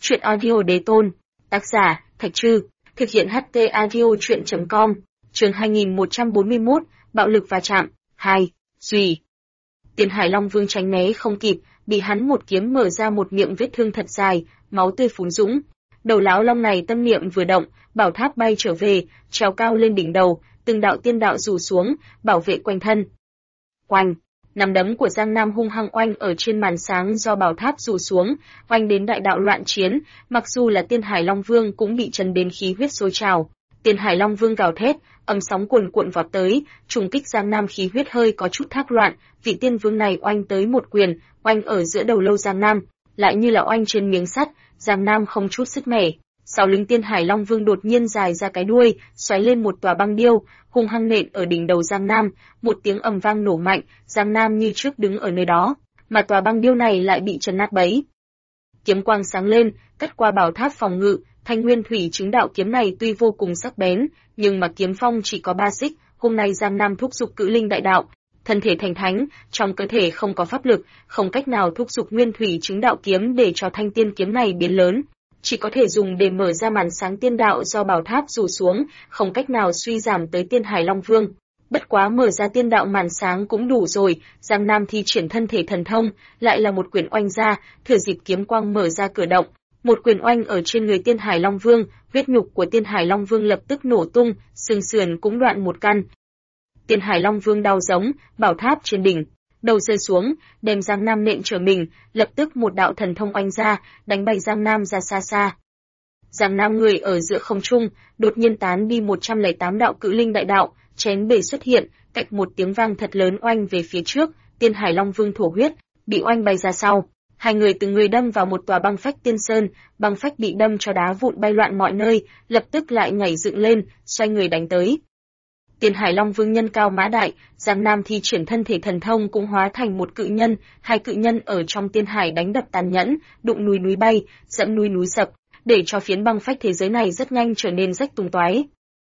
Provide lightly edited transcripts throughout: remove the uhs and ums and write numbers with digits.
Chuyện audio đế tôn. Tác giả, Thạch Trư. Thực hiện HT audio chuyện.com. Chương 2141, Bạo lực va chạm. 2. Duy. Tiền Hải Long Vương tránh né không kịp, bị hắn một kiếm mở ra một miệng vết thương thật dài, máu tươi phún dũng. Đầu lão long này tâm niệm vừa động, bảo tháp bay trở về, trèo cao lên đỉnh đầu, từng đạo tiên đạo rủ xuống, bảo vệ quanh thân. Oanh! Nắm đấm của Giang Nam hung hăng oanh ở trên màn sáng do bảo tháp rủ xuống, oanh đến đại đạo loạn chiến, mặc dù là Tiên Hải Long Vương cũng bị chấn đến khí huyết sôi trào. Tiên Hải Long Vương gào thét, âm sóng cuồn cuộn vọt tới, trùng kích Giang Nam, khí huyết hơi có chút thác loạn, vị tiên vương này oanh tới một quyền, oanh ở giữa đầu lâu Giang Nam, lại như là oanh trên miếng sắt, Giang Nam không chút sức mẻ. Sau lưng Tiên Hải Long Vương đột nhiên dài ra cái đuôi, xoáy lên một tòa băng điêu, hung hăng nện ở đỉnh đầu Giang Nam, một tiếng ầm vang nổ mạnh, Giang Nam như trước đứng ở nơi đó, mà tòa băng điêu này lại bị chấn nát bấy. Kiếm quang sáng lên, cắt qua bảo tháp phòng ngự, Thanh Nguyên Thủy Chứng Đạo kiếm này tuy vô cùng sắc bén, nhưng mà kiếm phong chỉ có 3 xích, hôm nay Giang Nam thúc giục Cự Linh Đại Đạo, thân thể thành thánh, trong cơ thể không có pháp lực, không cách nào thúc giục Nguyên Thủy Chứng Đạo kiếm để cho thanh tiên kiếm này biến lớn, chỉ có thể dùng để mở ra màn sáng tiên đạo do bảo tháp rủ xuống, không cách nào suy giảm tới Tiên Hải Long Vương. Bất quá mở ra tiên đạo màn sáng cũng đủ rồi, Giang Nam thi triển thân thể thần thông, lại là một quyền oanh ra, thừa dịp kiếm quang mở ra cửa động, một quyền oanh ở trên người Tiên Hải Long Vương, huyết nhục của Tiên Hải Long Vương lập tức nổ tung, xương sườn cũng đoạn một căn. Tiên Hải Long Vương đau giống, bảo tháp trên đỉnh, đầu rơi xuống, đem Giang Nam nện trở mình, lập tức một đạo thần thông oanh ra, đánh bay Giang Nam ra xa xa. Giang Nam người ở giữa không trung, đột nhiên tán đi 108 đạo Cự Linh Đại Đạo, chén bể xuất hiện, cạch một tiếng vang thật lớn oanh về phía trước, Tiên Hải Long Vương thổ huyết, bị oanh bay ra sau. Hai người từng người đâm vào một tòa băng phách tiên sơn, băng phách bị đâm cho đá vụn bay loạn mọi nơi, lập tức lại nhảy dựng lên, xoay người đánh tới. Tiên Hải Long Vương nhân cao mã đại, Giang Nam thi triển thân thể thần thông cũng hóa thành một cự nhân, hai cự nhân ở trong tiên hải đánh đập tàn nhẫn, đụng núi núi bay, dẫm núi núi sập, để cho phiến băng phách thế giới này rất nhanh trở nên rách tung toái.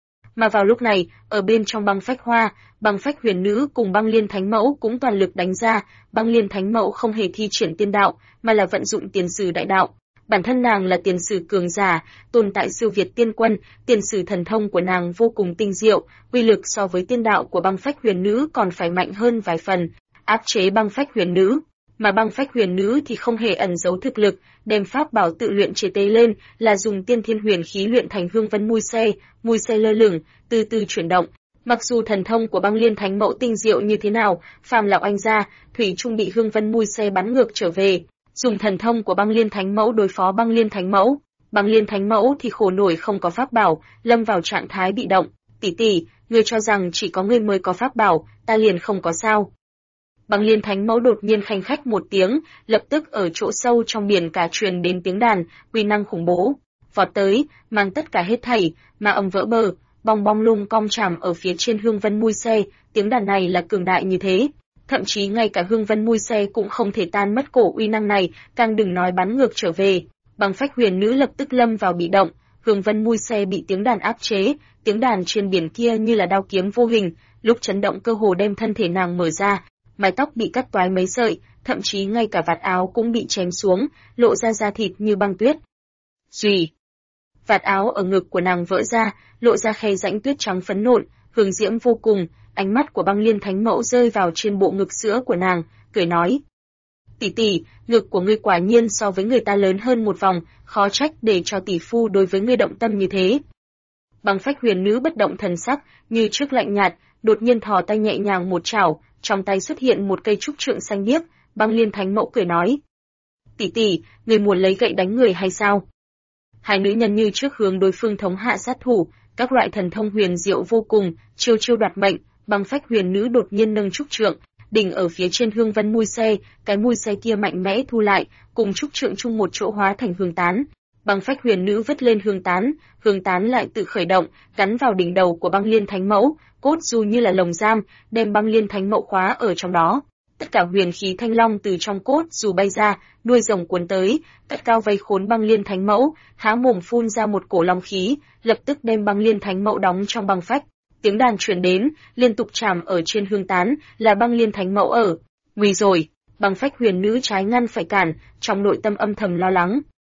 Mà vào lúc này, ở bên trong băng phách hoa, băng phách huyền nữ cùng băng liên thánh mẫu cũng toàn lực đánh ra, băng liên thánh mẫu không hề thi triển tiên đạo, mà là vận dụng tiền sử đại đạo. Bản thân nàng là tiền sử cường giả, tồn tại siêu việt tiên quân, tiền sử thần thông của nàng vô cùng tinh diệu, uy lực so với tiên đạo của băng phách huyền nữ còn phải mạnh hơn vài phần, áp chế băng phách huyền nữ. Mà băng phách huyền nữ thì không hề ẩn giấu thực lực, đem pháp bảo tự luyện chế tế lên, là dùng tiên thiên huyền khí luyện thành hương vân mui xe lơ lửng, từ từ chuyển động. Mặc dù thần thông của băng liên thánh mẫu tinh diệu như thế nào, phàm là oanh ra, thủy trung bị hương vân mui xe bắn ngược trở về. Dùng thần thông của băng liên thánh mẫu đối phó băng liên thánh mẫu, băng liên thánh mẫu thì khổ nổi không có pháp bảo, lâm vào trạng thái bị động. Tỷ tỷ, ngươi cho rằng chỉ có ngươi mới có pháp bảo, ta liền không có sao? Băng liên thánh mẫu đột nhiên khanh khách một tiếng, lập tức ở chỗ sâu trong biển cả truyền đến tiếng đàn, uy năng khủng bố, vọt tới, mang tất cả hết thảy, mà âm vỡ bờ, bong bong lung cong chạm ở phía trên hương vân mui xe, tiếng đàn này là cường đại như thế. Thậm chí ngay cả hương vân mui xe cũng không thể tan mất cổ uy năng này, càng đừng nói bắn ngược trở về. Băng phách huyền nữ lập tức lâm vào bị động, hương vân mui xe bị tiếng đàn áp chế, tiếng đàn trên biển kia như là đao kiếm vô hình, lúc chấn động cơ hồ đem thân thể nàng mở ra, mái tóc bị cắt toái mấy sợi, thậm chí ngay cả vạt áo cũng bị chém xuống, lộ ra da thịt như băng tuyết. Duy. Vạt áo ở ngực của nàng vỡ ra, lộ ra khe rãnh tuyết trắng phấn nộn, hương diễm vô cùng. Ánh mắt của băng liên thánh mẫu rơi vào trên bộ ngực sữa của nàng, cười nói. Tỷ tỷ, ngực của ngươi quả nhiên so với người ta lớn hơn một vòng, khó trách để cho tỷ phu đối với ngươi động tâm như thế. Băng phách huyền nữ bất động thần sắc, như trước lạnh nhạt, đột nhiên thò tay nhẹ nhàng một chảo, trong tay xuất hiện một cây trúc trượng xanh biếc, băng liên thánh mẫu cười nói. Tỷ tỷ, ngươi muốn lấy gậy đánh người hay sao? Hai nữ nhân như trước hướng đối phương thống hạ sát thủ, các loại thần thông huyền diệu vô cùng, chiêu chiêu đoạt mệnh. Băng phách huyền nữ đột nhiên nâng trúc trượng, đỉnh ở phía trên hương vân mui xe, cái mui xe kia mạnh mẽ thu lại, cùng trúc trượng chung một chỗ hóa thành hương tán. Băng phách huyền nữ vứt lên hương tán lại tự khởi động, gắn vào đỉnh đầu của băng liên thánh mẫu, cốt dù như là lồng giam, đem băng liên thánh mẫu khóa ở trong đó. Tất cả huyền khí thanh long từ trong cốt dù bay ra, đuôi rồng cuốn tới, cất cao vây khốn băng liên thánh mẫu, há mồm phun ra một cổ long khí, lập tức đem băng liên thánh mẫu đóng trong băng phách. Tiếng đàn truyền đến, liên tục chạm ở trên hương tán, là băng liên thánh mẫu ở. Nguy rồi, băng phách huyền nữ trái ngăn phải cản, trong nội tâm âm thầm lo lắng.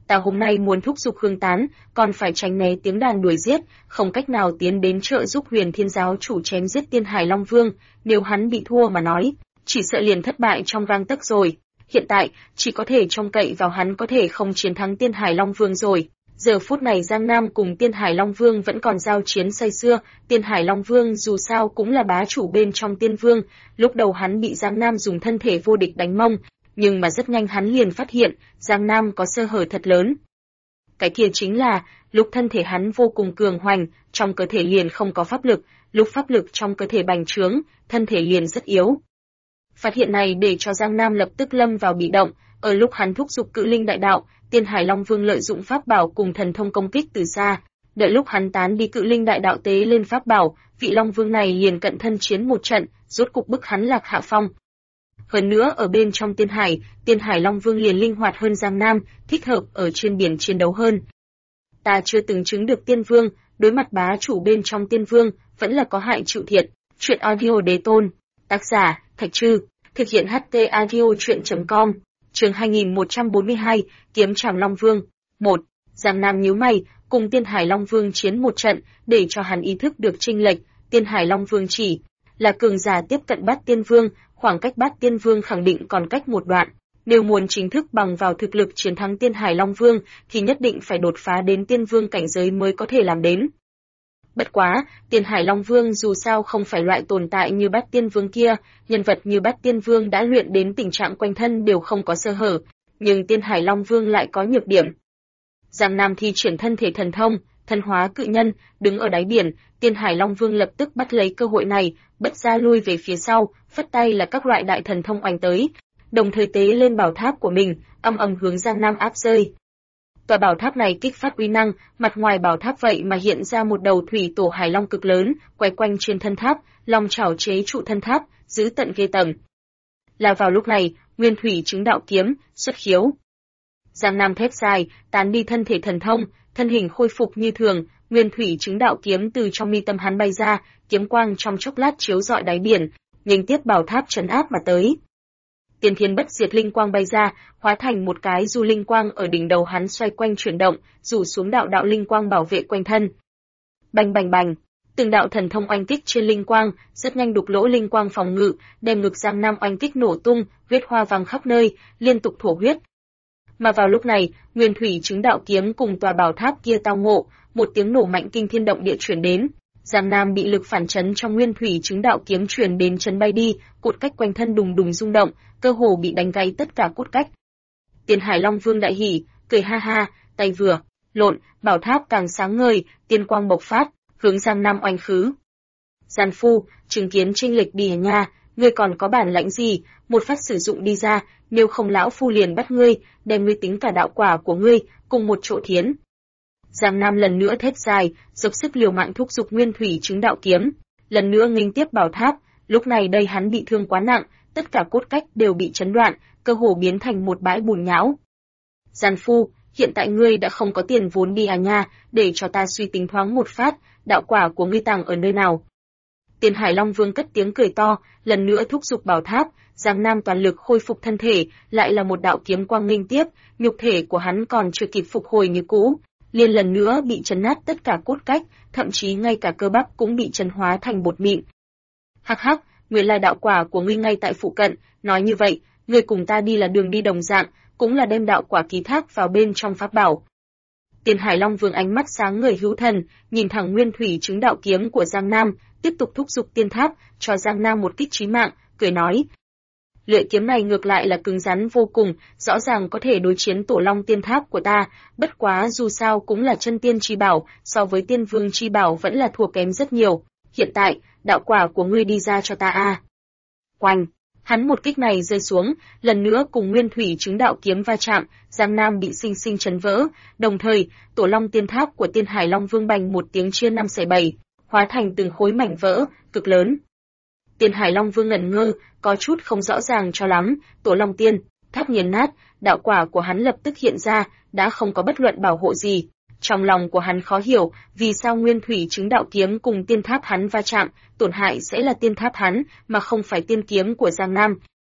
Ta hôm nay muốn thúc giục hương tán, còn phải tránh né tiếng đàn đuổi giết, không cách nào tiến đến trợ giúp Huyền Thiên giáo chủ chém giết Tiên Hải Long Vương, nếu hắn bị thua mà nói, chỉ sợ liền thất bại trong gang tấc rồi. Hiện tại, chỉ có thể trông cậy vào hắn có thể không chiến thắng Tiên Hải Long Vương rồi. Giờ phút này Giang Nam cùng Tiên Hải Long Vương vẫn còn giao chiến say sưa, Tiên Hải Long Vương dù sao cũng là bá chủ bên trong Tiên Vương, lúc đầu hắn bị Giang Nam dùng thân thể vô địch đánh mông, nhưng mà rất nhanh hắn liền phát hiện, Giang Nam có sơ hở thật lớn. Cái kia chính là, lúc thân thể hắn vô cùng cường hoành, trong cơ thể liền không có pháp lực, lúc pháp lực trong cơ thể bành trướng, thân thể liền rất yếu. Phát hiện này để cho Giang Nam lập tức lâm vào bị động, ở lúc hắn thúc giục Cự Linh đại đạo, Tiên Hải Long Vương lợi dụng pháp bảo cùng thần thông công kích từ xa, đợi lúc hắn tán đi Cự Linh đại đạo tế lên pháp bảo, vị Long Vương này liền cận thân chiến một trận, rốt cục bức hắn lạc hạ phong. Hơn nữa ở bên trong Tiên Hải Long Vương liền linh hoạt hơn Giang Nam, thích hợp ở trên biển chiến đấu hơn. Ta chưa từng chứng được Tiên Vương, đối mặt bá chủ bên trong Tiên Vương, vẫn là có hại chịu thiệt. Truyện audio đế tôn. Tác giả, Thạch Trư. Thực hiện HT audio truyện.com. Chương 2142, Kiếm Trảm Long Vương. 1. Giang Nam nhíu mày, cùng Tiên Hải Long Vương chiến một trận, để cho hắn ý thức được chênh lệch. Tiên Hải Long Vương chỉ là cường giả tiếp cận Bát Tiên Vương, khoảng cách Bát Tiên Vương khẳng định còn cách một đoạn. Nếu muốn chính thức bằng vào thực lực chiến thắng Tiên Hải Long Vương, thì nhất định phải đột phá đến Tiên Vương cảnh giới mới có thể làm đến. Bất quá, Tiên Hải Long Vương dù sao không phải loại tồn tại như Bát Tiên Vương kia, nhân vật như Bát Tiên Vương đã luyện đến tình trạng quanh thân đều không có sơ hở, nhưng Tiên Hải Long Vương lại có nhược điểm. Giang Nam thi triển thân thể thần thông, thân hóa cự nhân, đứng ở đáy biển, Tiên Hải Long Vương lập tức bắt lấy cơ hội này, bật ra lui về phía sau, phất tay là các loại đại thần thông oanh tới, đồng thời tế lên bảo tháp của mình, âm ầm hướng Giang Nam áp rơi. Tòa bảo tháp này kích phát uy năng, mặt ngoài bảo tháp vậy mà hiện ra một đầu thủy tổ hải long cực lớn, quay quanh trên thân tháp, long chảo chế trụ thân tháp, giữ tận ghê tởm. Là vào lúc này, Nguyên Thủy Chứng Đạo Kiếm xuất khiếu. Giang Nam thét dài, tán đi thân thể thần thông, thân hình khôi phục như thường, Nguyên Thủy Chứng Đạo Kiếm từ trong mi tâm hắn bay ra, kiếm quang trong chốc lát chiếu rọi đáy biển, nhanh tiếp bảo tháp trấn áp mà tới. Tiên Thiên Bất Diệt linh quang bay ra, hóa thành một cái du linh quang ở đỉnh đầu hắn xoay quanh chuyển động, rủ xuống đạo đạo linh quang bảo vệ quanh thân. Bành bành bành, từng đạo thần thông oanh kích trên linh quang, rất nhanh đục lỗ linh quang phòng ngự, đem ngực Giang Nam oanh kích nổ tung, huyết hoa vàng khắp nơi, liên tục thổ huyết. Mà vào lúc này, Nguyên Thủy Chứng Đạo Kiếm cùng tòa bảo tháp kia tao ngộ, một tiếng nổ mạnh kinh thiên động địa truyền đến. Giang Nam bị lực phản chấn trong Nguyên Thủy Chứng Đạo Kiếm truyền đến chấn bay đi, cột cách quanh thân đùng đùng rung động, cơ hồ bị đánh gãy tất cả cốt cách. Tiên Hải Long Vương đại hỉ, cười ha ha, tay vừa lộn, bảo tháp càng sáng ngời, tiên quang bộc phát, hướng Giang Nam oanh khứ. Gian phu, chứng kiến chênh lệch đi nha, ngươi còn có bản lãnh gì, một phát sử dụng đi ra, nếu không lão phu liền bắt ngươi, đem ngươi tính cả đạo quả của ngươi, cùng một chỗ thiến. Giang Nam lần nữa thét dài, dốc sức liều mạng thúc giục Nguyên Thủy Chứng Đạo Kiếm, lần nữa nghênh tiếp bảo tháp, lúc này đây hắn bị thương quá nặng, tất cả cốt cách đều bị chấn đoạn, cơ hồ biến thành một bãi bùn nhão. Gian phu, hiện tại ngươi đã không có tiền vốn đi à nha, để cho ta suy tính thoáng một phát, đạo quả của ngươi tàng ở nơi nào. Tiên Hải Long Vương cất tiếng cười to, lần nữa thúc giục bảo tháp, Giang Nam toàn lực khôi phục thân thể, lại là một đạo kiếm quang nghênh tiếp, nhục thể của hắn còn chưa kịp phục hồi như cũ, liền lần nữa bị chấn nát tất cả cốt cách, thậm chí ngay cả cơ bắp cũng bị chấn hóa thành bột mịn. Hắc hắc, nguyên lai đạo quả của ngươi ngay tại phụ cận, nói như vậy, ngươi cùng ta đi là đường đi đồng dạng, cũng là đem đạo quả ký thác vào bên trong pháp bảo. Tiên Hải Long Vương ánh mắt sáng ngời hữu thần, nhìn thẳng Nguyên Thủy Chứng Đạo Kiếm của Giang Nam, tiếp tục thúc giục tiên tháp, cho Giang Nam một kích chí mạng, cười nói: lưỡi kiếm này ngược lại là cứng rắn vô cùng, rõ ràng có thể đối chiến Tổ Long Tiên Tháp của ta, bất quá dù sao cũng là chân tiên chi bảo, so với Tiên Vương chi bảo vẫn là thua kém rất nhiều. Hiện tại, đạo quả của ngươi đi ra cho ta a. Oanh, hắn một kích này rơi xuống, lần nữa cùng Nguyên Thủy Chứng Đạo Kiếm va chạm, Giang Nam bị sinh sinh chấn vỡ, đồng thời, Tổ Long Tiên Tháp của Tiên Hải Long Vương bành một tiếng chia 5/7, hóa thành từng khối mảnh vỡ cực lớn. Tiên Hải Long Vương ngẩn ngơ, có chút không rõ ràng cho lắm, Tổ Long Tiên Tháp nghiền nát, đạo quả của hắn lập tức hiện ra, đã không có bất luận bảo hộ gì. Trong lòng của hắn khó hiểu, vì sao Nguyên Thủy Chứng Đạo Kiếm cùng tiên tháp hắn va chạm, tổn hại sẽ là tiên tháp hắn, mà không phải tiên kiếm của Giang Nam.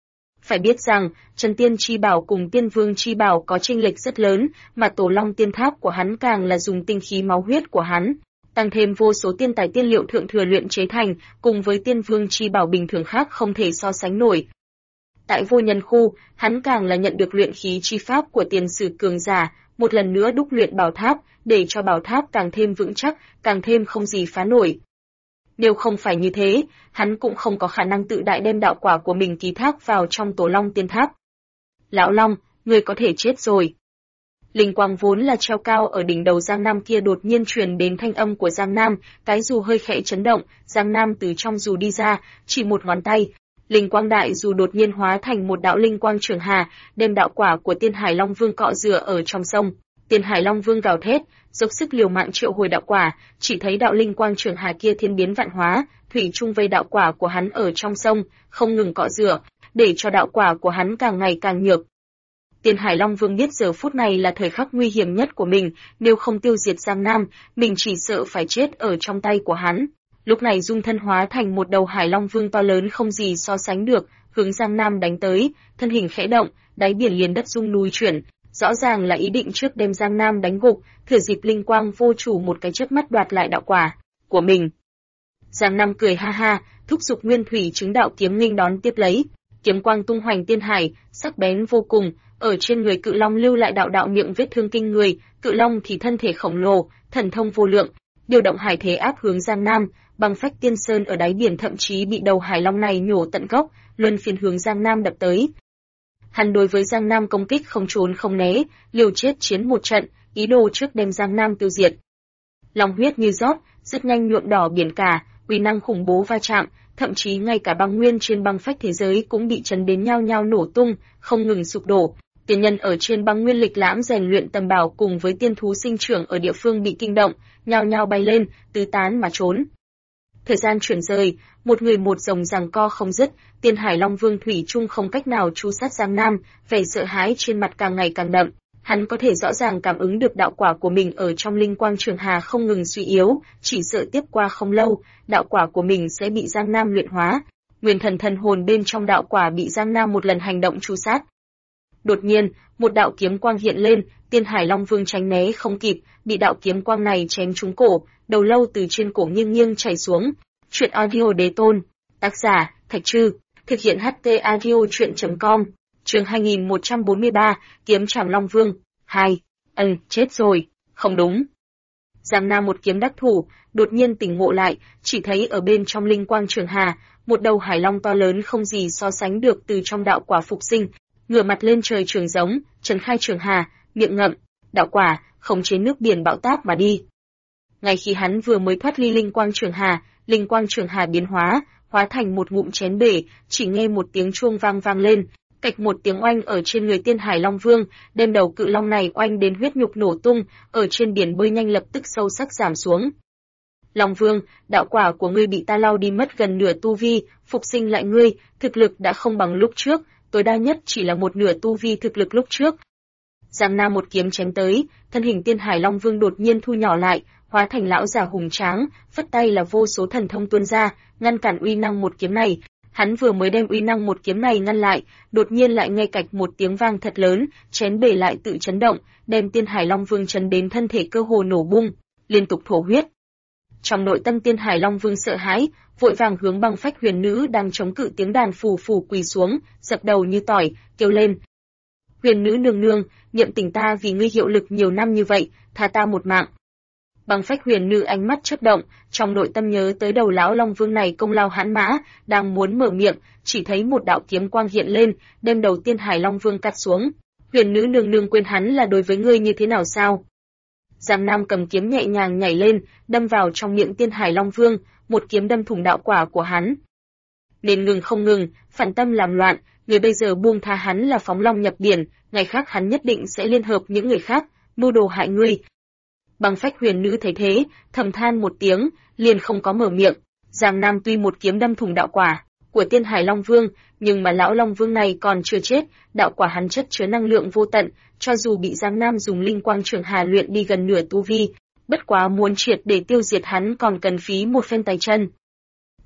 Phải biết rằng, Trấn Tiên Chi Bảo cùng Tiên Vương Chi Bảo có chênh lệch rất lớn, mà Tổ Long Tiên Tháp của hắn càng là dùng tinh khí máu huyết của hắn, tăng thêm vô số tiên tài tiên liệu thượng thừa luyện chế thành, cùng với Tiên Vương Chi Bảo bình thường khác không thể so sánh nổi. Tại Vô Nhân Khu, hắn càng là nhận được luyện khí chi pháp của tiền sử cường giả, một lần nữa đúc luyện bảo tháp, để cho bảo tháp càng thêm vững chắc, càng thêm không gì phá nổi. Nếu không phải như thế, hắn cũng không có khả năng tự đại đem đạo quả của mình ký thác vào trong Tổ Long Tiên Tháp. Lão Long, ngươi có thể chết rồi. Linh quang vốn là treo cao ở đỉnh đầu Giang Nam kia đột nhiên truyền đến thanh âm của Giang Nam, cái dù hơi khẽ chấn động, Giang Nam từ trong dù đi ra, chỉ một ngón tay. Linh quang đại dù đột nhiên hóa thành một đạo linh quang trường hà, đem đạo quả của Tiên Hải Long Vương cọ rửa ở trong sông. Tiên Hải Long Vương gào thét, dốc sức liều mạng triệu hồi đạo quả, chỉ thấy đạo linh quang trường hà kia thiên biến vạn hóa, thủy chung vây đạo quả của hắn ở trong sông, không ngừng cọ rửa, để cho đạo quả của hắn càng ngày càng nhược. Tiên Hải Long Vương biết giờ phút này là thời khắc nguy hiểm nhất của mình, nếu không tiêu diệt Giang Nam, mình chỉ sợ phải chết ở trong tay của hắn. Lúc này dung thân hóa thành một đầu Hải Long Vương to lớn không gì so sánh được, hướng Giang Nam đánh tới, thân hình khẽ động, đáy biển liền đất rung núi chuyển, rõ ràng là ý định trước đem Giang Nam đánh gục, thừa dịp linh quang vô chủ một cái chớp mắt đoạt lại đạo quả của mình. Giang Nam cười ha ha, thúc giục nguyên thủy chứng đạo kiếm nghênh đón tiếp lấy, kiếm quang tung hoành tiên hải, sắc bén vô cùng, ở trên người Cự Long lưu lại đạo đạo miệng vết thương kinh người, Cự Long thì thân thể khổng lồ, thần thông vô lượng, điều động hải thế áp hướng Giang Nam, băng phách tiên sơn ở đáy biển thậm chí bị đầu Hải Long này nhổ tận gốc, luân phiên hướng Giang Nam đập tới. Hắn đối với Giang Nam công kích không trốn không né, liều chết chiến một trận, ý đồ trước đem Giang Nam tiêu diệt. Long huyết như rót, rất nhanh nhuộm đỏ biển cả, uy năng khủng bố va chạm, thậm chí ngay cả băng nguyên trên băng phách thế giới cũng bị chấn đến nhao nhao nổ tung, không ngừng sụp đổ. Tiên nhân ở trên băng nguyên lịch lãm rèn luyện tầm bảo cùng với tiên thú sinh trưởng ở địa phương bị kinh động, nhao nhao bay lên, tứ tán mà trốn. Thời gian chuyển rời, một người một rồng giằng co không dứt, Tiên Hải Long Vương thủy chung không cách nào tru sát Giang Nam, vẻ sợ hãi trên mặt càng ngày càng đậm. Hắn có thể rõ ràng cảm ứng được đạo quả của mình ở trong linh quang trường hà không ngừng suy yếu, chỉ sợ tiếp qua không lâu, đạo quả của mình sẽ bị Giang Nam luyện hóa. Nguyên thần thần hồn bên trong đạo quả bị Giang Nam một lần hành động tru sát. Đột nhiên, một đạo kiếm quang hiện lên, Tiên Hải Long Vương tránh né không kịp, bị đạo kiếm quang này chém trúng cổ, đầu lâu từ trên cổ nghiêng nghiêng chảy xuống. Truyện audio đế tôn, tác giả Thạch Trư, thực hiện HT audio truyện.com, chương 2143, kiếm trảm Long Vương, 2. Chết rồi, không đúng. Giang Nam một kiếm đắc thủ, đột nhiên tỉnh ngộ lại, chỉ thấy ở bên trong linh quang trường hà, một đầu hải long to lớn không gì so sánh được từ trong đạo quả phục sinh, ngửa mặt lên trời trường giống, trấn khai trường hà, miệng ngậm đạo quả, khống chế nước biển bão táp mà đi. Ngay khi hắn vừa mới thoát ly linh quang trường hà biến hóa thành một ngụm chén bể, chỉ nghe một tiếng chuông vang lên, cạch một tiếng oanh ở trên người Tiên Hải Long Vương, đem đầu Cự Long này oanh đến huyết nhục nổ tung, ở trên biển bơi nhanh lập tức sâu sắc giảm xuống. Long Vương, đạo quả của ngươi bị ta lau đi mất gần nửa tu vi, phục sinh lại ngươi, thực lực đã không bằng lúc trước, tối đa nhất chỉ là một nửa tu vi thực lực lúc trước. Giang Nam một kiếm chém tới, thân hình Tiên Hải Long Vương đột nhiên thu nhỏ lại, hóa thành lão già hùng tráng, phất tay là vô số thần thông tuôn ra, ngăn cản uy năng một kiếm này. Hắn vừa mới đem uy năng một kiếm này ngăn lại, đột nhiên lại nghe cạch một tiếng vang thật lớn, chén bể lại tự chấn động, đem Tiên Hải Long Vương chấn đến thân thể cơ hồ nổ bung, liên tục thổ huyết. Trong nội tâm Tiên Hải Long Vương sợ hãi, vội vàng hướng băng phách huyền nữ đang chống cự tiếng đàn phù phù quỳ xuống, dập đầu như tỏi, kêu lên: "Huyền nữ nương nương, niệm tình ta vì ngươi hiệu lực nhiều năm như vậy, tha ta một mạng." Băng phách huyền nữ ánh mắt chớp động, trong nội tâm nhớ tới đầu lão Long Vương này công lao hãn mã, đang muốn mở miệng, chỉ thấy một đạo kiếm quang hiện lên, đem đầu Tiên Hải Long Vương cắt xuống. "Huyền nữ nương nương quên hắn là đối với ngươi như thế nào sao?" Giang Nam cầm kiếm nhẹ nhàng nhảy lên, đâm vào trong miệng Tiên Hải Long Vương, một kiếm đâm thủng đạo quả của hắn. Nên ngừng không ngừng, phản tâm làm loạn, người bây giờ buông tha hắn là phóng long nhập biển, ngày khác hắn nhất định sẽ liên hợp những người khác, mưu đồ hại ngươi. Băng phách huyền nữ thấy thế, thầm than một tiếng, liền không có mở miệng. Giang Nam tuy một kiếm đâm thủng đạo quả của Tiên Hải Long Vương, nhưng mà lão Long Vương này còn chưa chết, đạo quả hắn chất chứa năng lượng vô tận, cho dù bị Giang Nam dùng linh quang trường hà luyện đi gần nửa tu vi, bất quá muốn triệt để tiêu diệt hắn còn cần phí một phen tay chân.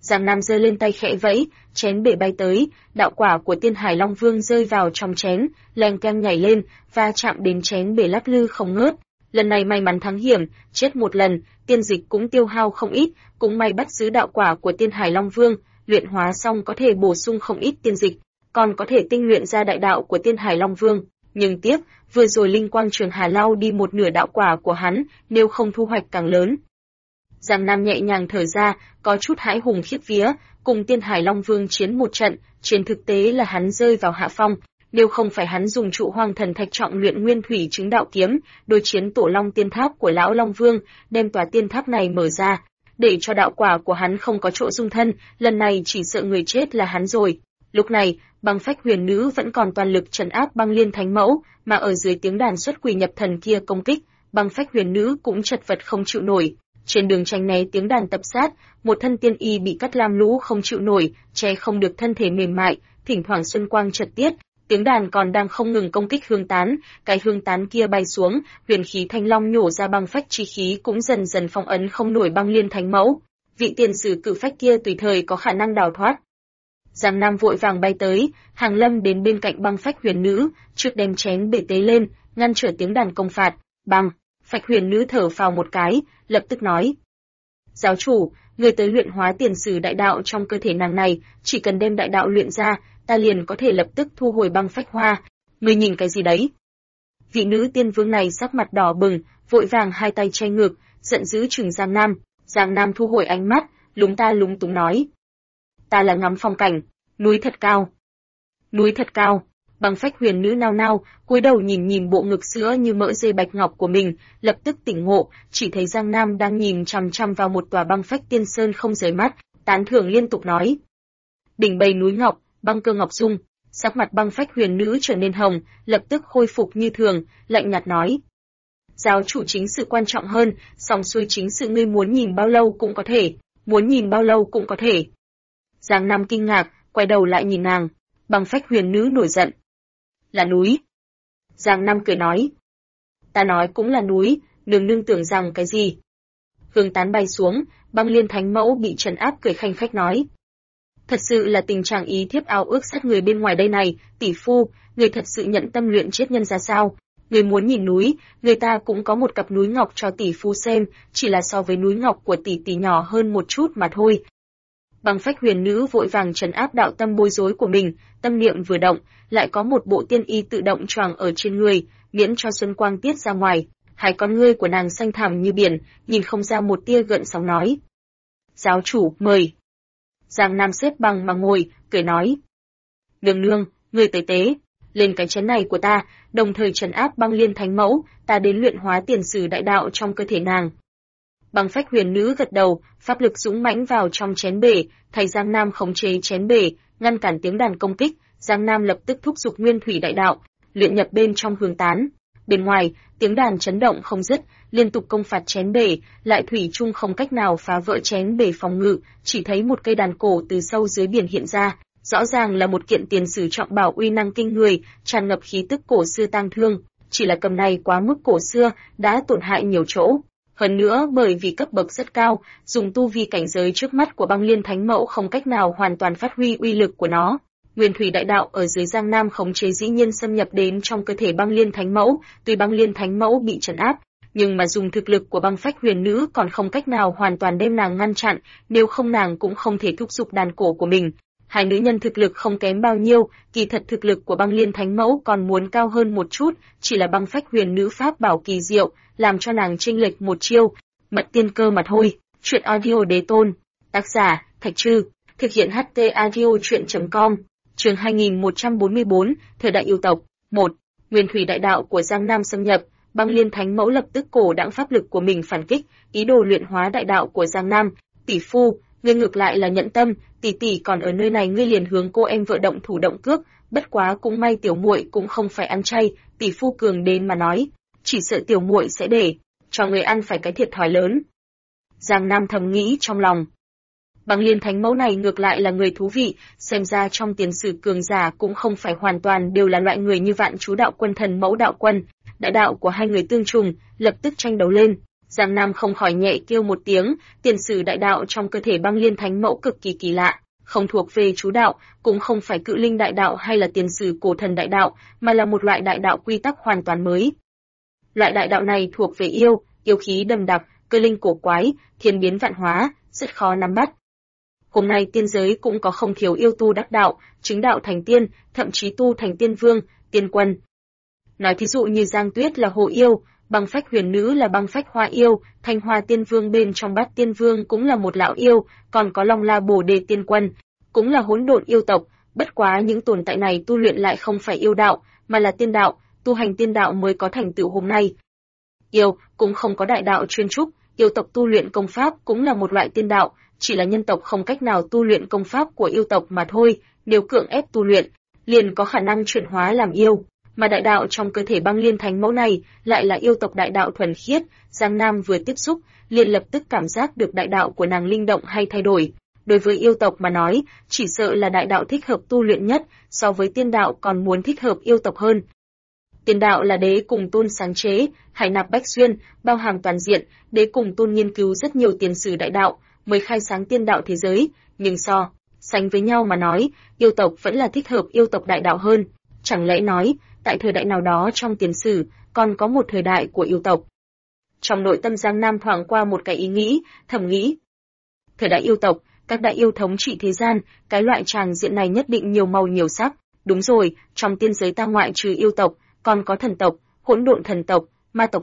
Giang Nam giơ lên tay khẽ vẫy, chén bể bay tới, đạo quả của Tiên Hải Long Vương rơi vào trong chén, leng keng nhảy lên, va chạm đến chén bể lắc lư không ngớt. Lần này may mắn thắng hiểm, chết một lần, tiên dịch cũng tiêu hao không ít, cũng may bắt giữ đạo quả của Tiên Hải Long Vương, luyện hóa xong có thể bổ sung không ít tiên dịch, còn có thể tinh luyện ra đại đạo của Tiên Hải Long Vương. Nhưng tiếp, vừa rồi linh quang trường Hà lao đi một nửa đạo quả của hắn, nếu không thu hoạch càng lớn. Giang Nam nhẹ nhàng thở ra, có chút hãi hùng khiếp vía, cùng Tiên Hải Long Vương chiến một trận, trên thực tế là hắn rơi vào hạ phong, nếu không phải hắn dùng trụ hoang thần thạch trọng luyện nguyên thủy chứng đạo kiếm, đối chiến tổ long tiên tháp của lão Long Vương, đem tòa tiên tháp này mở ra, để cho đạo quả của hắn không có chỗ dung thân, lần này chỉ sợ người chết là hắn rồi. Lúc này, Băng Phách Huyền Nữ vẫn còn toàn lực trấn áp Băng Liên Thánh Mẫu, mà ở dưới tiếng đàn xuất quỷ nhập thần kia công kích, Băng Phách Huyền Nữ cũng chật vật không chịu nổi. Trên đường tránh né tiếng đàn tập sát, một thân tiên y bị cắt lam lũ không chịu nổi, che không được thân thể mềm mại, thỉnh thoảng xuân quang chợt tiết, tiếng đàn còn đang không ngừng công kích hương tán, cái hương tán kia bay xuống, huyền khí thanh long nhổ ra băng phách chi khí cũng dần dần phong ấn không nổi Băng Liên Thánh Mẫu. Vị tiền sử cử phách kia tùy thời có khả năng đào thoát. Giang Nam vội vàng bay tới, hàng lâm đến bên cạnh Băng Phách Huyền Nữ, trước đem chén bể tế lên, ngăn trở tiếng đàn công phạt. Băng Phách Huyền Nữ thở phào một cái, lập tức nói: "Giáo chủ, người tới luyện hóa tiền sử đại đạo trong cơ thể nàng này, chỉ cần đem đại đạo luyện ra, ta liền có thể lập tức thu hồi băng phách hoa. Ngươi nhìn cái gì đấy?" Vị nữ tiên vương này sắc mặt đỏ bừng, vội vàng hai tay che ngực, giận dữ trừng Giang Nam. Giang Nam thu hồi ánh mắt, lúng ta lúng túng nói: "Ta là ngắm phong cảnh, núi thật cao." Núi thật cao. Băng Phách Huyền Nữ nao nao, cúi đầu nhìn nhìn bộ ngực sữa như mỡ dê bạch ngọc của mình, lập tức tỉnh ngộ, chỉ thấy Giang Nam đang nhìn chằm chằm vào một tòa băng phách tiên sơn không rời mắt, tán thưởng liên tục nói: "Đỉnh bầy núi ngọc, băng cơ ngọc dung." Sắc mặt Băng Phách Huyền Nữ trở nên hồng, lập tức khôi phục như thường, lạnh nhạt nói: "Giáo chủ chính sự quan trọng hơn, xong xuôi chính sự ngươi muốn nhìn bao lâu cũng có thể, muốn nhìn bao lâu cũng có thể." Giang Nam kinh ngạc, quay đầu lại nhìn nàng. Băng Phách Huyền Nữ nổi giận: "Là núi." Giang Nam cười nói: "Ta nói cũng là núi, nương nương tưởng rằng cái gì?" Hương tán bay xuống, Băng Liên Thánh Mẫu bị trấn áp cười khanh khách nói: "Thật sự là tình trạng ý thiếp ao ước sát người bên ngoài đây này, tỷ phu, người thật sự nhận tâm luyện chết nhân ra sao? Người muốn nhìn núi, người ta cũng có một cặp núi ngọc cho tỷ phu xem, chỉ là so với núi ngọc của tỷ tỷ nhỏ hơn một chút mà thôi." Băng Phách Huyền Nữ vội vàng trấn áp đạo tâm bối rối của mình, tâm niệm vừa động, lại có một bộ tiên y tự động choàng ở trên người, miễn cho xuân quang tiết ra ngoài. Hai con ngươi của nàng xanh thẳm như biển, nhìn không ra một tia gợn sóng nói: "Giáo chủ, mời." Giang Nam xếp bằng mà ngồi, cười nói: "Nương nương, người tới tế lên cái chén này của ta, đồng thời trấn áp Băng Liên Thánh Mẫu, ta đến luyện hóa tiền sử đại đạo trong cơ thể nàng." Băng Phách Huyền Nữ gật đầu, pháp lực dũng mãnh vào trong chén bể, thay Giang Nam khống chế chén bể, ngăn cản tiếng đàn công kích. Giang Nam lập tức thúc giục nguyên thủy đại đạo, luyện nhập bên trong hương tán. Bên ngoài, tiếng đàn chấn động không dứt, liên tục công phạt chén bể, lại thủy chung không cách nào phá vỡ chén bể phòng ngự, chỉ thấy một cây đàn cổ từ sâu dưới biển hiện ra, rõ ràng là một kiện tiền sử trọng bảo uy năng kinh người, tràn ngập khí tức cổ xưa tang thương, chỉ là cầm này quá mức cổ xưa, đã tổn hại nhiều chỗ. Hơn nữa bởi vì cấp bậc rất cao, dùng tu vi cảnh giới trước mắt của Băng Liên Thánh Mẫu không cách nào hoàn toàn phát huy uy lực của nó. Nguyên thủy đại đạo ở dưới Giang Nam khống chế dĩ nhiên xâm nhập đến trong cơ thể Băng Liên Thánh Mẫu, tuy Băng Liên Thánh Mẫu bị trấn áp, nhưng mà dùng thực lực của Băng Phách Huyền Nữ còn không cách nào hoàn toàn đem nàng ngăn chặn, nếu không nàng cũng không thể thúc giục đàn cổ của mình. Hai nữ nhân thực lực không kém bao nhiêu, kỳ thật thực lực của Băng Liên Thánh Mẫu còn muốn cao hơn một chút, chỉ là Băng Phách Huyền Nữ pháp bảo kỳ diệu, làm cho nàng chênh lệch một chiêu, mật tiên cơ mà thôi. Chuyện audio đế tôn, tác giả Thạch Trư, thực hiện HT audio truyện.com. Chương 2144, thời đại yêu tộc. 1. Nguyên thủy đại đạo của Giang Nam xâm nhập, Băng Liên Thánh Mẫu lập tức cổ đãng pháp lực của mình phản kích, ý đồ luyện hóa đại đạo của Giang Nam. "Tỷ phu, ngươi ngược lại là nhẫn tâm, tỷ tỷ còn ở nơi này ngươi liền hướng cô em vợ động thủ động cước, bất quá cũng may tiểu muội cũng không phải ăn chay." Tỷ phu cường đến mà nói: "Chỉ sợ tiểu muội sẽ để cho người ăn phải cái thiệt thòi lớn." Giang Nam thầm nghĩ trong lòng. Băng Liên Thánh Mẫu này ngược lại là người thú vị, xem ra trong tiền sử cường giả cũng không phải hoàn toàn đều là loại người như Vạn Chú Đạo Quân Thần Mẫu Đạo Quân. Đại đạo của hai người tương trùng, lập tức tranh đấu lên. Giang Nam không khỏi nhẹ kêu một tiếng, tiền sử đại đạo trong cơ thể Băng Liên Thánh Mẫu cực kỳ kỳ lạ, không thuộc về chú đạo, cũng không phải cự linh đại đạo hay là tiền sử cổ thần đại đạo, mà là một loại đại đạo quy tắc hoàn toàn mới. Loại đại đạo này thuộc về yêu khí đậm đặc, cơ linh cổ quái, thiên biến vạn hóa, rất khó nắm bắt. Hôm nay tiên giới cũng có không thiếu yêu tu đắc đạo, chứng đạo thành tiên, thậm chí tu thành tiên vương, tiên quân. Nói thí dụ như Giang Tuyết là hồ yêu, Băng Phách Huyền Nữ là Băng Phách Hoa yêu, Thanh Hoa Tiên Vương bên trong Bát Tiên Vương cũng là một lão yêu, còn có Long La Bồ Đề Tiên Quân, cũng là hỗn độn yêu tộc, bất quá những tồn tại này tu luyện lại không phải yêu đạo, mà là tiên đạo, tu hành tiên đạo mới có thành tựu hôm nay. Yêu cũng không có đại đạo chuyên trúc, yêu tộc tu luyện công pháp cũng là một loại tiên đạo, chỉ là nhân tộc không cách nào tu luyện công pháp của yêu tộc mà thôi, nếu cưỡng ép tu luyện, liền có khả năng chuyển hóa làm yêu. Mà đại đạo trong cơ thể Băng Liên Thánh Mẫu này lại là yêu tộc đại đạo thuần khiết, Giang Nam vừa tiếp xúc, liền lập tức cảm giác được đại đạo của nàng linh động hay thay đổi. Đối với yêu tộc mà nói, chỉ sợ là đại đạo thích hợp tu luyện nhất, so với tiên đạo còn muốn thích hợp yêu tộc hơn. Tiên đạo là Đế Cùng Tôn sáng chế, hải nạp bách xuyên, bao hàm toàn diện, Đế Cùng Tôn nghiên cứu rất nhiều tiền sử đại đạo, mới khai sáng tiên đạo thế giới, nhưng sánh với nhau mà nói, yêu tộc vẫn là thích hợp yêu tộc đại đạo hơn. Chẳng lẽ nói, tại thời đại nào đó trong tiền sử, còn có một thời đại của yêu tộc. Trong nội tâm Giang Nam thoáng qua một cái ý nghĩ, thầm nghĩ. Thời đại yêu tộc, các đại yêu thống trị thế gian, cái loại tràng diện này nhất định nhiều màu nhiều sắc. Đúng rồi, trong tiên giới ta ngoại trừ yêu tộc, còn có thần tộc, hỗn độn thần tộc, ma tộc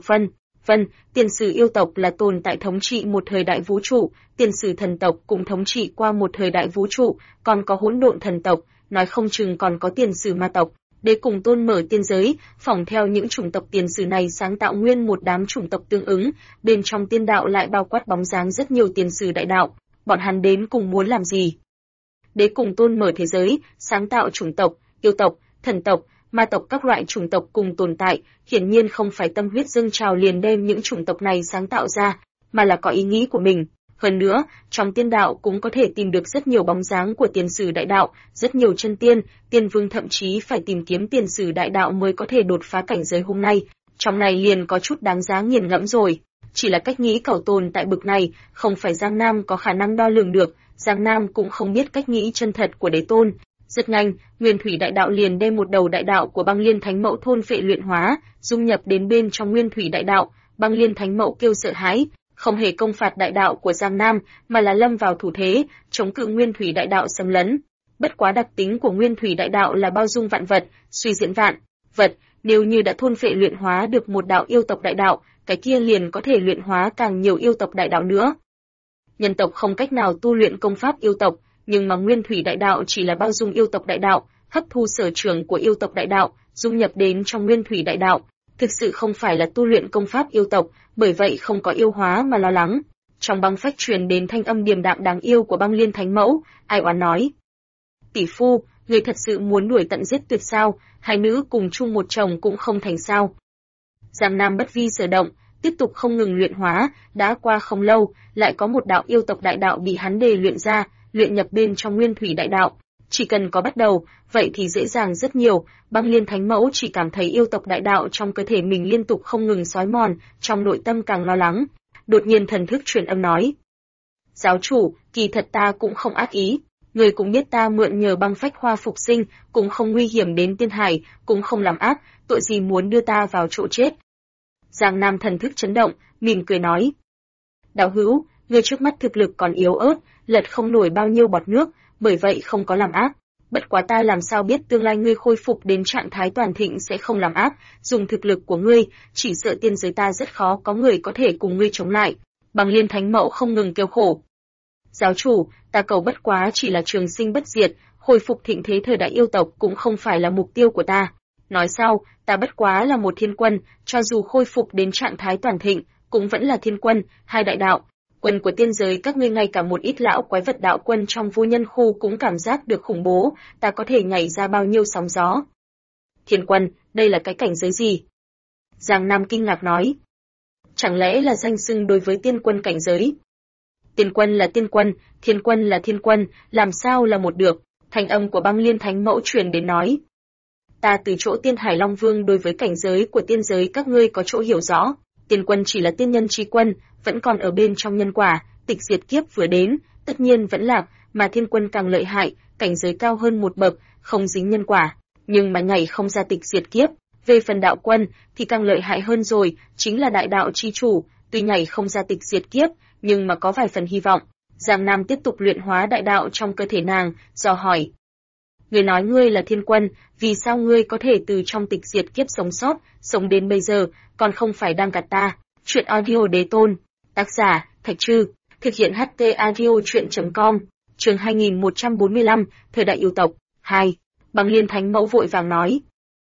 tiền sử yêu tộc là tồn tại thống trị một thời đại vũ trụ, tiền sử thần tộc cũng thống trị qua một thời đại vũ trụ, còn có hỗn độn thần tộc, nói không chừng còn có tiền sử ma tộc. Đế Cùng Tôn mở tiên giới, phỏng theo những chủng tộc tiền sử này sáng tạo nguyên một đám chủng tộc tương ứng, bên trong tiên đạo lại bao quát bóng dáng rất nhiều tiền sử đại đạo, bọn hắn đến cùng muốn làm gì? Đế Cùng Tôn mở thế giới, sáng tạo chủng tộc, yêu tộc, thần tộc, ma tộc các loại chủng tộc cùng tồn tại, hiển nhiên không phải tâm huyết dâng trào liền đem những chủng tộc này sáng tạo ra, mà là có ý nghĩ của mình. Hơn nữa, trong tiên đạo cũng có thể tìm được rất nhiều bóng dáng của tiền sử đại đạo, rất nhiều chân tiên, tiên vương thậm chí phải tìm kiếm tiền sử đại đạo mới có thể đột phá cảnh giới hôm nay. Trong này liền có chút đáng giá nghiền ngẫm rồi. Chỉ là cách nghĩ cầu tồn tại bực này, không phải Giang Nam có khả năng đo lường được, Giang Nam cũng không biết cách nghĩ chân thật của Đế Tôn. Rất nhanh, Nguyên Thủy Đại Đạo liền đem một đầu đại đạo của Băng Liên Thánh Mẫu thôn phệ luyện hóa, dung nhập đến bên trong Nguyên Thủy Đại Đạo. Băng Liên Thánh Mẫu kêu sợ hãi, không hề công phạt đại đạo của Giang Nam, mà là lâm vào thủ thế, chống cự Nguyên Thủy Đại Đạo xâm lấn. Bất quá đặc tính của Nguyên Thủy Đại Đạo là bao dung vạn vật, suy diễn vạn vật, nếu như đã thôn phệ luyện hóa được một đạo yêu tộc đại đạo, cái kia liền có thể luyện hóa càng nhiều yêu tộc đại đạo nữa. Nhân tộc không cách nào tu luyện công pháp yêu tộc, nhưng mà Nguyên Thủy Đại Đạo chỉ là bao dung yêu tộc đại đạo, hấp thu sở trường của yêu tộc đại đạo, dung nhập đến trong Nguyên Thủy Đại Đạo. Thực sự không phải là tu luyện công pháp yêu tộc, bởi vậy không có yêu hóa mà lo lắng. Trong băng phách truyền đến thanh âm điềm đạm đáng yêu của Băng Liên Thánh Mẫu, ai oán nói: "Tỷ phu, người thật sự muốn đuổi tận giết tuyệt sao? Hai nữ cùng chung một chồng cũng không thành sao?" Giang Nam bất vi sở động, tiếp tục không ngừng luyện hóa, đã qua không lâu, lại có một đạo yêu tộc đại đạo bị hắn đề luyện ra, luyện nhập bên trong Nguyên Thủy Đại Đạo. Chỉ cần có bắt đầu, vậy thì dễ dàng rất nhiều. Băng Liên Thánh Mẫu chỉ cảm thấy yêu tộc đại đạo trong cơ thể mình liên tục không ngừng xói mòn, trong nội tâm càng lo lắng. Đột nhiên thần thức truyền âm nói: "Giáo chủ, kỳ thật ta cũng không ác ý, người cũng biết ta mượn nhờ băng phách hoa phục sinh, cũng không nguy hiểm đến tiên hải, cũng không làm ác, tội gì muốn đưa ta vào chỗ chết." Giang Nam thần thức chấn động, mỉm cười nói: "Đạo hữu, người trước mắt thực lực còn yếu ớt, lật không nổi bao nhiêu bọt nước, bởi vậy không có làm ác. Bất quá ta làm sao biết tương lai ngươi khôi phục đến trạng thái toàn thịnh sẽ không làm ác, dùng thực lực của ngươi, chỉ sợ tiên giới ta rất khó có người có thể cùng ngươi chống lại." Băng Liên Thánh Mẫu không ngừng kêu khổ: "Giáo chủ, ta cầu bất quá chỉ là trường sinh bất diệt, hồi phục thịnh thế thời đại yêu tộc cũng không phải là mục tiêu của ta. Nói sau, ta bất quá là một thiên quân, cho dù khôi phục đến trạng thái toàn thịnh, cũng vẫn là thiên quân, hai đại đạo. Quân của tiên giới các ngươi ngay cả một ít lão quái vật đạo quân trong vô nhân khu cũng cảm giác được khủng bố, ta có thể nhảy ra bao nhiêu sóng gió." "Thiên quân, đây là cái cảnh giới gì?" Giang Nam kinh ngạc nói. "Chẳng lẽ là danh xưng đối với tiên quân cảnh giới?" "Tiên quân là tiên quân, thiên quân là thiên quân, làm sao là một được?" Thanh âm của Băng Liên Thánh Mẫu truyền đến nói: "Ta từ chỗ Tiên Hải Long Vương đối với cảnh giới của tiên giới các ngươi có chỗ hiểu rõ, Tiên quân chỉ là tiên nhân chi quân, vẫn còn ở bên trong nhân quả, tịch diệt kiếp vừa đến, tất nhiên vẫn lạc, mà thiên quân càng lợi hại, cảnh giới cao hơn một bậc, không dính nhân quả, nhưng mà nhảy không ra tịch diệt kiếp. Về phần đạo quân thì càng lợi hại hơn rồi, chính là đại đạo chi chủ, tuy nhảy không ra tịch diệt kiếp, nhưng mà có vài phần hy vọng. Giang Nam tiếp tục luyện hóa đại đạo trong cơ thể nàng, dò hỏi. Ngươi nói ngươi là thiên quân, vì sao ngươi có thể từ trong tịch diệt kiếp sống sót, sống đến bây giờ, còn không phải đang gạt ta? Chuyện audio đế tôn. Tác giả, Thạch Trư. Thực hiện HT audio chuyện.com. Chương 2145, Thời đại yêu tộc. 2. Bằng Liên Thánh Mẫu vội vàng nói.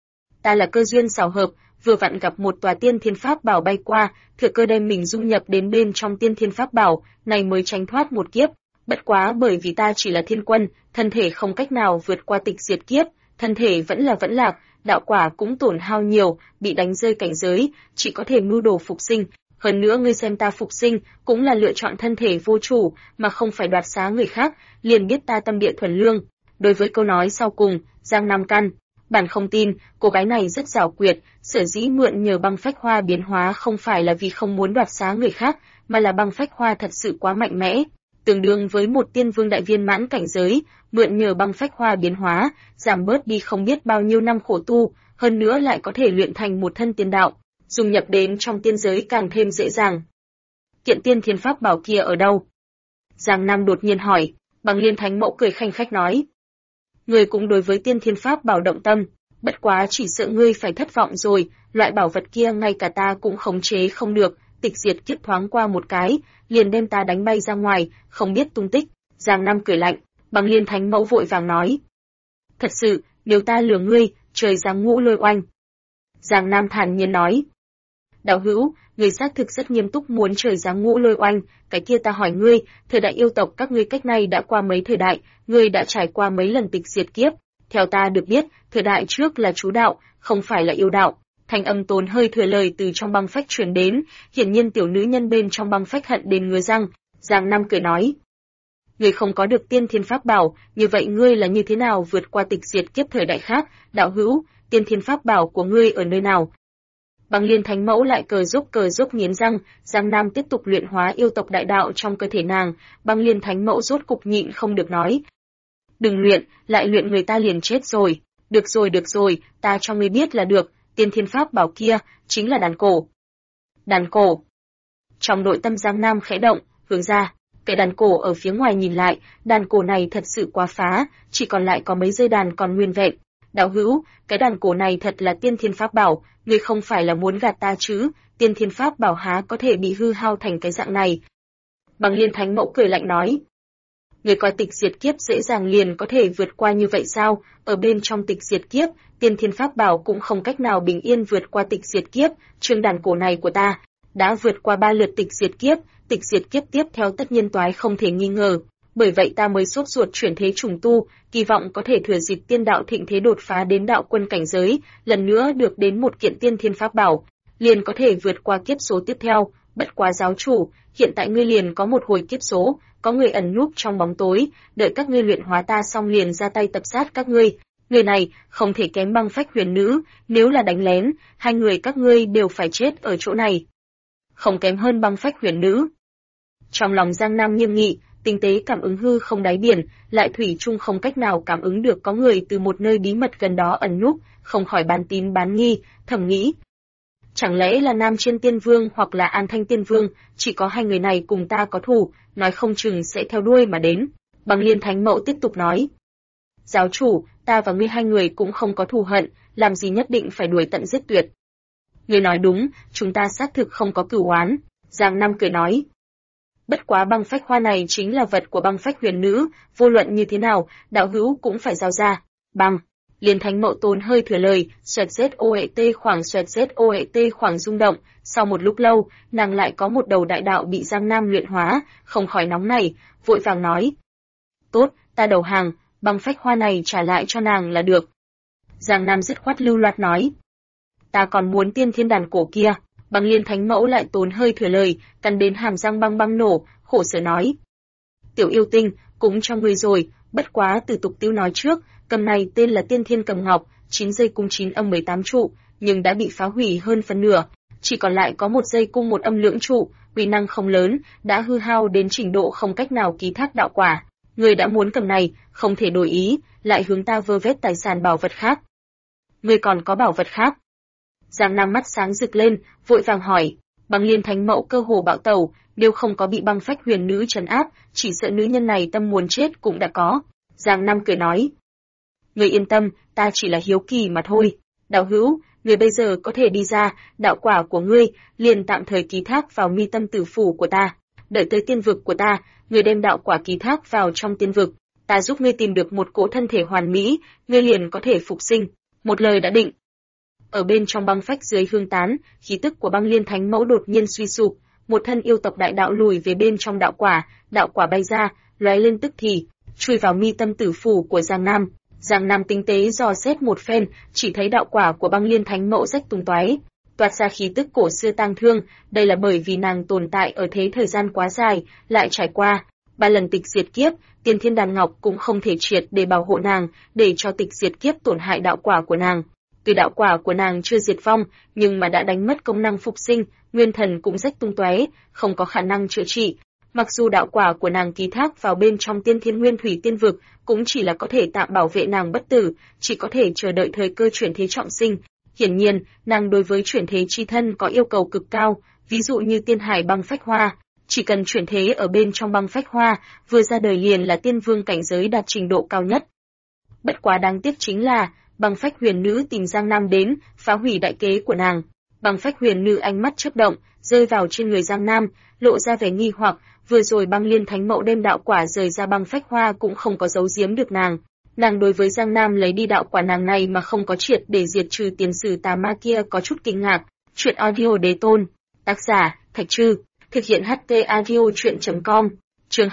Ta là cơ duyên xảo hợp, vừa vặn gặp một tòa tiên thiên pháp bảo bay qua, thừa cơ đem mình dung nhập đến bên trong tiên thiên pháp bảo, này mới tránh thoát một kiếp. Bất quá bởi vì ta chỉ là thiên quân, thân thể không cách nào vượt qua tịch diệt kiếp, thân thể vẫn lạc, đạo quả cũng tổn hao nhiều, bị đánh rơi cảnh giới, chỉ có thể mưu đồ phục sinh. Hơn nữa ngươi xem ta phục sinh, cũng là lựa chọn thân thể vô chủ, mà không phải đoạt xá người khác, liền biết ta tâm địa thuần lương. Đối với câu nói sau cùng, Giang Nam căn bản không tin, cô gái này rất giảo quyệt, sở dĩ mượn nhờ băng phách hoa biến hóa không phải là vì không muốn đoạt xá người khác, mà là băng phách hoa thật sự quá mạnh mẽ, tương đương với một tiên vương đại viên mãn cảnh giới, mượn nhờ băng phách hoa biến hóa, giảm bớt đi không biết bao nhiêu năm khổ tu, hơn nữa lại có thể luyện thành một thân tiên đạo, dung nhập đến trong tiên giới càng thêm dễ dàng. Kiện tiên thiên pháp bảo kia ở đâu? Giang Nam đột nhiên hỏi. Bằng Liên Thánh Mẫu cười khanh khách nói. Ngươi cũng đối với tiên thiên pháp bảo động tâm, bất quá chỉ sợ ngươi phải thất vọng rồi, loại bảo vật kia ngay cả ta cũng khống chế không được, tịch diệt kiếp thoáng qua một cái, liền đem ta đánh bay ra ngoài, không biết tung tích. Giang Nam cười lạnh. Bằng Liên Thánh Mẫu vội vàng nói. Thật sự, nếu ta lừa ngươi, trời giáng ngũ lôi oanh. Giang Nam thản nhiên nói. Đạo hữu, ngươi xác thực rất nghiêm túc muốn trời giáng ngũ lôi oanh, cái kia ta hỏi ngươi, thời đại yêu tộc các ngươi cách này đã qua mấy thời đại, ngươi đã trải qua mấy lần tịch diệt kiếp. Theo ta được biết, thời đại trước là chú đạo, không phải là yêu đạo. Thanh âm tốn hơi thừa lời từ trong băng phách truyền đến, hiển nhiên tiểu nữ nhân bên trong băng phách hận đến ngứa răng. Giang Nam cười nói. Ngươi không có được tiên thiên pháp bảo, như vậy ngươi là như thế nào vượt qua tịch diệt kiếp thời đại khác? Đạo hữu, tiên thiên pháp bảo của ngươi ở nơi nào? Bằng Liên Thánh Mẫu lại cờ giúp nghiến răng, Giang Nam tiếp tục luyện hóa yêu tộc đại đạo trong cơ thể nàng, Bằng Liên Thánh Mẫu rốt cục nhịn không được nói. Đừng luyện, lại luyện người ta liền chết rồi. Được rồi, ta cho ngươi biết là được, tiên thiên pháp bảo kia, chính là đàn cổ. Đàn cổ. Trong nội tâm Giang Nam khẽ động, hướng ra, cái đàn cổ ở phía ngoài nhìn lại, đàn cổ này thật sự quá phá, chỉ còn lại có mấy dây đàn còn nguyên vẹn. Đạo hữu, cái đàn cổ này thật là tiên thiên pháp bảo, ngươi không phải là muốn gạt ta chứ, tiên thiên pháp bảo há có thể bị hư hao thành cái dạng này. Bằng Liên Thánh Mẫu cười lạnh nói. Ngươi coi tịch diệt kiếp dễ dàng liền có thể vượt qua như vậy sao, ở bên trong tịch diệt kiếp, tiên thiên pháp bảo cũng không cách nào bình yên vượt qua tịch diệt kiếp, chương đàn cổ này của ta, đã vượt qua 3 lượt tịch diệt kiếp tiếp theo tất nhiên toái không thể nghi ngờ. Bởi vậy ta mới sốt ruột chuyển thế trùng tu, kỳ vọng có thể thừa dịp tiên đạo thịnh thế đột phá đến đạo quân cảnh giới, lần nữa được đến một kiện tiên thiên pháp bảo, liền có thể vượt qua kiếp số tiếp theo. Bất quá giáo chủ, hiện tại ngươi liền có một hồi kiếp số, có người ẩn núp trong bóng tối, đợi các ngươi luyện hóa ta xong liền ra tay tập sát các ngươi. Người này không thể kém băng phách huyền nữ, nếu là đánh lén, hai người các ngươi đều phải chết ở chỗ này. Không kém hơn băng phách huyền nữ. Trong lòng Giang Nam nghiêm nghị, tinh tế cảm ứng hư không đáy biển, lại thủy chung không cách nào cảm ứng được có người từ một nơi bí mật gần đó ẩn núp, không khỏi bán tín bán nghi, thầm nghĩ. Chẳng lẽ là Nam Chiên Tiên Vương hoặc là An Thanh Tiên Vương, chỉ có hai người này cùng ta có thù, nói không chừng sẽ theo đuôi mà đến. Bằng Liên Thánh Mẫu tiếp tục nói. Giáo chủ, ta và ngươi hai người cũng không có thù hận, làm gì nhất định phải đuổi tận giết tuyệt. Ngươi nói đúng, chúng ta xác thực không có cửu oán. Giang Nam cười nói. Bất quá băng phách hoa này chính là vật của băng phách huyền nữ, vô luận như thế nào, đạo hữu cũng phải giao ra. Băng. Liên Thánh Mẫu tốn hơi thừa lời, xoẹt ZOET khoảng rung động, sau một lúc lâu, nàng lại có một đầu đại đạo bị Giang Nam luyện hóa, không khỏi nóng nảy, vội vàng nói. Tốt, ta đầu hàng, băng phách hoa này trả lại cho nàng là được. Giang Nam dứt khoát lưu loát nói. Ta còn muốn tiên thiên đàn cổ kia. Bằng Liên Thánh Mẫu lại tốn hơi thừa lời, cắn đến hàm răng băng nổ, khổ sở nói. Tiểu yêu tinh, cũng cho ngươi rồi, bất quá từ tục tiêu nói trước, cầm này tên là tiên thiên cầm ngọc, 9 giây cung 9 âm 18 trụ, nhưng đã bị phá hủy hơn phần nửa. chỉ còn lại có một dây cung một âm lưỡng trụ, uy năng không lớn, đã hư hao đến trình độ không cách nào ký thác đạo quả. Người đã muốn cầm này, không thể đổi ý, lại hướng ta vơ vét tài sản bảo vật khác. Người còn có bảo vật khác? Giang Nam mắt sáng rực lên, vội vàng hỏi. Băng Liên Thánh Mẫu cơ hồ bạo tẩu, nếu không có bị Băng Phách Huyền Nữ trấn áp, chỉ sợ nữ nhân này tâm muốn chết cũng đã có. Giang Nam cười nói. Người yên tâm, ta chỉ là hiếu kỳ mà thôi. Đạo hữu, người bây giờ có thể đi ra, đạo quả của ngươi liền tạm thời ký thác vào mi tâm tử phủ của ta. Đợi tới tiên vực của ta, người đem đạo quả ký thác vào trong tiên vực, ta giúp ngươi tìm được một cỗ thân thể hoàn mỹ, ngươi liền có thể phục sinh. Một lời đã định. Ở bên trong băng phách dưới hương tán, khí tức của Băng Liên Thánh Mẫu đột nhiên suy sụp, một thân yêu tộc đại đạo lùi về bên trong đạo quả bay ra, lóe lên tức thì, chui vào mi tâm tử phủ của Giang Nam. Giang Nam tinh tế dò xét một phen, chỉ thấy đạo quả của Băng Liên Thánh Mẫu rách tung toái, toát ra khí tức cổ xưa tang thương, đây là bởi vì nàng tồn tại ở thế thời gian quá dài, lại trải qua 3 lần tịch diệt kiếp, Tiên Thiên Đàn Ngọc cũng không thể triệt để bảo hộ nàng, để cho tịch diệt kiếp tổn hại đạo quả của nàng. Tuy đạo quả của nàng chưa diệt vong, nhưng mà đã đánh mất công năng phục sinh, nguyên thần cũng rách tung tóe, không có khả năng chữa trị. Mặc dù đạo quả của nàng ký thác vào bên trong Tiên Thiên Nguyên Thủy Tiên vực, cũng chỉ là có thể tạm bảo vệ nàng bất tử, chỉ có thể chờ đợi thời cơ chuyển thế trọng sinh. Hiển nhiên, nàng đối với chuyển thế chi thân có yêu cầu cực cao, ví dụ như Tiên Hải Băng Phách Hoa, chỉ cần chuyển thế ở bên trong Băng Phách Hoa, vừa ra đời liền là tiên vương cảnh giới đạt trình độ cao nhất. Bất quá đáng tiếc chính là, Băng Phách Huyền Nữ tìm Giang Nam đến, phá hủy đại kế của nàng. Băng Phách Huyền Nữ ánh mắt chớp động, rơi vào trên người Giang Nam, lộ ra vẻ nghi hoặc, vừa rồi Băng Liên Thánh Mẫu đem đạo quả rời ra Băng Phách Hoa cũng không có giấu giếm được nàng. Nàng đối với Giang Nam lấy đi đạo quả nàng này mà không có triệt để diệt trừ tiền sử tà ma kia có chút kinh ngạc. Chuyện audio đế tôn, tác giả, Thạch Trư, thực hiện HT audio chuyện.com, chương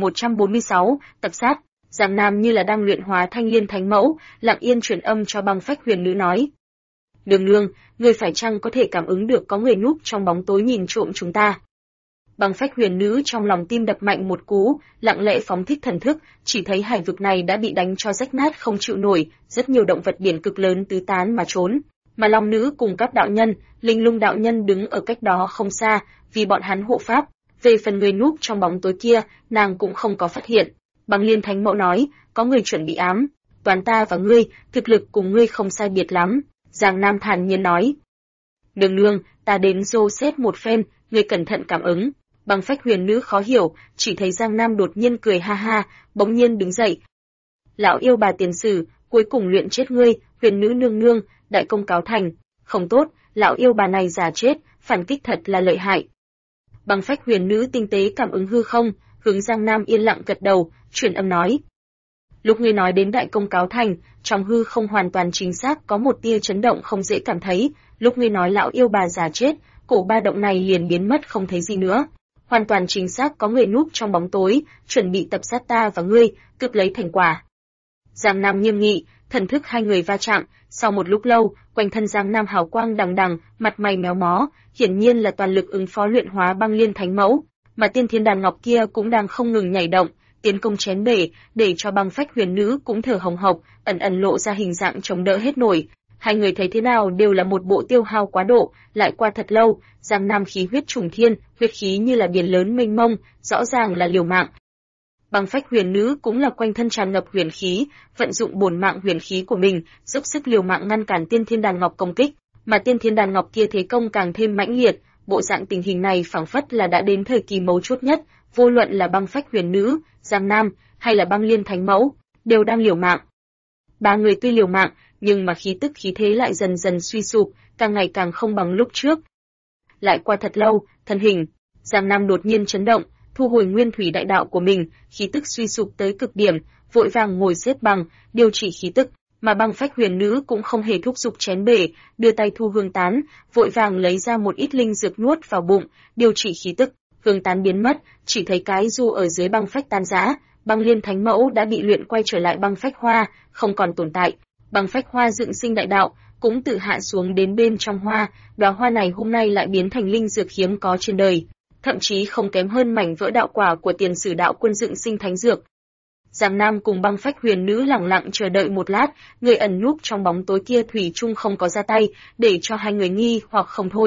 2146, tập sát. Giang Nam như là đang luyện hóa Thanh Liên Thánh Mẫu, lặng yên truyền âm cho Băng Phách Huyền Nữ nói. Nương nương, người phải chăng có thể cảm ứng được có người núp trong bóng tối nhìn trộm chúng ta? Băng Phách Huyền Nữ trong lòng tim đập mạnh một cú, lặng lẽ phóng thích thần thức, chỉ thấy hải vực này đã bị đánh cho rách nát không chịu nổi, rất nhiều động vật biển cực lớn tứ tán mà trốn. Mà Long Nữ cùng các đạo nhân, Linh Lung đạo nhân đứng ở cách đó không xa, vì bọn hắn hộ pháp. Về phần người núp trong bóng tối kia, nàng cũng không có phát hiện. Băng Liên Thánh Mẫu nói, có người chuẩn bị ám, toàn ta và ngươi, thực lực cùng ngươi không sai biệt lắm. Giang Nam thản nhiên nói. Nương nương, ta đến dô xét một phen, ngươi cẩn thận cảm ứng. Băng Phách Huyền Nữ khó hiểu, chỉ thấy Giang Nam đột nhiên cười ha ha, bỗng nhiên đứng dậy. Lão yêu bà tiền sử, cuối cùng luyện chết ngươi, Huyền Nữ nương nương, đại công cáo thành. Không tốt, lão yêu bà này giả chết, phản kích thật là lợi hại. Băng Phách Huyền Nữ tinh tế cảm ứng hư không, hướng Giang Nam yên lặng gật đầu, truyền âm nói. Lúc ngươi nói đến đại công cáo thành, trong hư không hoàn toàn chính xác có một tia chấn động không dễ cảm thấy, lúc ngươi nói lão yêu bà già chết, cổ ba động này liền biến mất không thấy gì nữa. Hoàn toàn chính xác có người núp trong bóng tối, chuẩn bị tập sát ta và ngươi, cướp lấy thành quả. Giang Nam nghiêm nghị, thần thức hai người va chạm, sau một lúc lâu, quanh thân Giang Nam hào quang đằng đằng, mặt mày méo mó, hiển nhiên là toàn lực ứng phó luyện hóa Băng Liên Thánh Mẫu, mà Tiên Thiên Đàn Ngọc kia cũng đang không ngừng nhảy động, tiến công chén bể, để cho Băng Phách Huyền Nữ cũng thở hồng hộc, ẩn ẩn lộ ra hình dạng chống đỡ hết nổi. Hai người thấy thế nào đều là một bộ tiêu hao quá độ, lại qua thật lâu, Giang Nam khí huyết trùng thiên, huyết khí như là biển lớn mênh mông, rõ ràng là liều mạng. Băng Phách Huyền Nữ cũng là quanh thân tràn ngập huyền khí, vận dụng bổn mạng huyền khí của mình, giúp sức liều mạng ngăn cản Tiên Thiên Đàn Ngọc công kích, mà Tiên Thiên Đàn Ngọc kia thế công càng thêm mãnh liệt, bộ dạng tình hình này phảng phất là đã đến thời kỳ mấu chốt nhất, vô luận là Băng Phách Huyền Nữ, Giang Nam hay là Băng Liên Thánh Mẫu, đều đang liều mạng. Ba người tuy liều mạng, nhưng mà khí tức khí thế lại dần dần suy sụp, càng ngày càng không bằng lúc trước. Lại qua thật lâu, thân hình Giang Nam đột nhiên chấn động, thu hồi nguyên thủy đại đạo của mình, khí tức suy sụp tới cực điểm, vội vàng ngồi xếp bằng, điều trị khí tức, mà Băng Phách Huyền Nữ cũng không hề thúc giục chén bể, đưa tay thu hương tán, vội vàng lấy ra một ít linh dược nuốt vào bụng, điều trị khí tức, hương tán biến mất, chỉ thấy cái du ở dưới băng phách tan rã, Băng Liên Thánh Mẫu đã bị luyện quay trở lại băng phách hoa, không còn tồn tại. Băng phách hoa dựng sinh đại đạo, cũng tự hạ xuống đến bên trong hoa, đóa hoa này hôm nay lại biến thành linh dược hiếm có trên đời, thậm chí không kém hơn mảnh vỡ đạo quả của tiền sử đạo quân dựng sinh thánh dược. Giang Nam cùng Băng Phách Huyền Nữ lặng lặng chờ đợi một lát, người ẩn núp trong bóng tối kia thủy chung không có ra tay, để cho hai người nghi hoặc không thôi.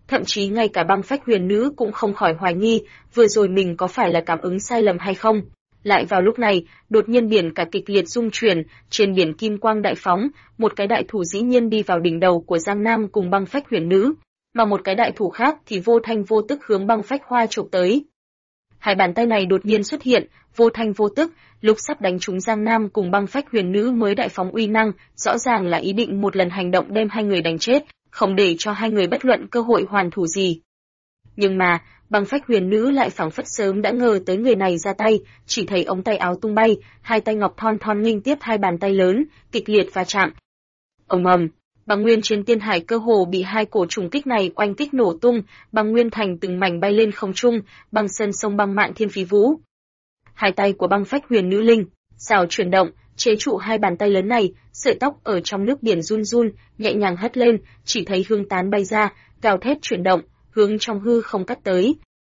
Thậm chí ngay cả băng phách huyền nữ cũng không khỏi hoài nghi, vừa rồi mình có phải là cảm ứng sai lầm hay không. Lại vào lúc này, đột nhiên biển cả kịch liệt rung chuyển, trên biển kim quang đại phóng, một cái đại thủ dĩ nhiên đi vào đỉnh đầu của Giang Nam cùng băng phách huyền nữ, mà một cái đại thủ khác thì vô thanh vô tức hướng băng phách hoa chụp tới. Hai bàn tay này đột nhiên xuất hiện, vô thanh vô tức, lúc sắp đánh trúng Giang Nam cùng băng phách huyền nữ mới đại phóng uy năng, rõ ràng là ý định một lần hành động đem hai người đánh chết, không để cho hai người bất luận cơ hội hoàn thủ gì. Nhưng mà, băng phách huyền nữ lại phảng phất sớm đã ngờ tới người này ra tay, chỉ thấy ống tay áo tung bay, hai tay ngọc thon thon nghênh tiếp hai bàn tay lớn, kịch liệt va chạm. Ầm ầm, băng nguyên trên tiên hải cơ hồ bị hai cổ trùng kích này oanh kích nổ tung, băng nguyên thành từng mảnh bay lên không trung, băng sơn sông băng mạn thiên phí vũ. Hai tay của băng phách huyền nữ linh, xào chuyển động, chế trụ hai bàn tay lớn này, sợi tóc ở trong nước biển run run, nhẹ nhàng hất lên, chỉ thấy hương tán bay ra, gào thét chuyển động, hướng trong hư không cắt tới.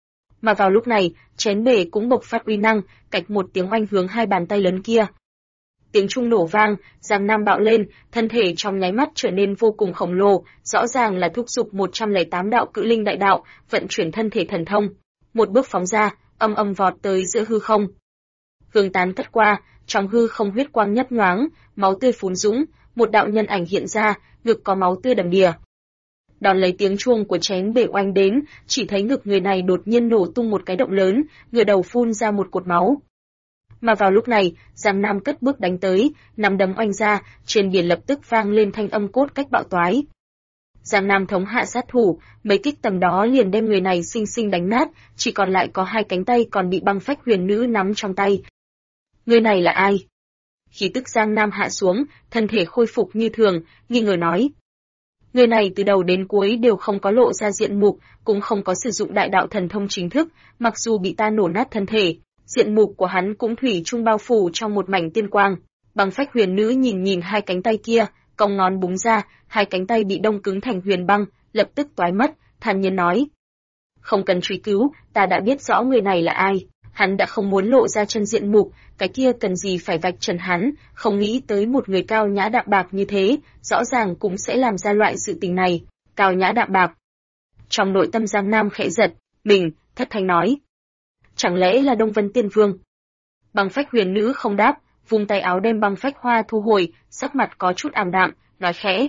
Mà vào lúc này, chén bể cũng bộc phát uy năng, cạch một tiếng oanh hướng hai bàn tay lớn kia. Tiếng trung nổ vang, Giang Nam bạo lên, thân thể trong nháy mắt trở nên vô cùng khổng lồ, rõ ràng là thúc giục 108 đạo cự linh đại đạo, vận chuyển thân thể thần thông. Một bước phóng ra, âm âm vọt tới giữa hư không. Hương tán cất qua, trong hư không huyết quang nhấp nhoáng, máu tươi phún dũng, một đạo nhân ảnh hiện ra, ngực có máu tươi đầm đìa. Đón lấy tiếng chuông của chén bể oanh đến, chỉ thấy ngực người này đột nhiên nổ tung một cái động lớn, ngửa đầu phun ra một cột máu. Mà vào lúc này, Giang Nam cất bước đánh tới, nắm đấm oanh ra, trên biển lập tức vang lên thanh âm cốt cách bạo toái. Giang Nam thống hạ sát thủ, mấy kích tầm đó liền đem người này xinh xinh đánh nát, chỉ còn lại có hai cánh tay còn bị băng phách huyền nữ nắm trong tay. Người này là ai? Khí tức Giang Nam hạ xuống, thân thể khôi phục như thường, nghi ngờ nói. Người này từ đầu đến cuối đều không có lộ ra diện mục, cũng không có sử dụng đại đạo thần thông chính thức, mặc dù bị ta nổ nát thân thể, diện mục của hắn cũng thủy chung bao phủ trong một mảnh tiên quang. Băng phách huyền nữ nhìn nhìn hai cánh tay kia, cong ngón búng ra, hai cánh tay bị đông cứng thành huyền băng, lập tức toái mất, thản nhiên nói. Không cần truy cứu, ta đã biết rõ người này là ai. Hắn đã không muốn lộ ra chân diện mục, cái kia cần gì phải vạch trần hắn, không nghĩ tới một người cao nhã đạm bạc như thế, rõ ràng cũng sẽ làm ra loại sự tình này, cao nhã đạm bạc. Trong nội tâm Giang Nam khẽ giật, mình, thất thanh nói. Chẳng lẽ là Đông Vân Tiên Vương? Băng phách huyền nữ không đáp, vung tay áo đem băng phách hoa thu hồi, sắc mặt có chút ảm đạm, nói khẽ.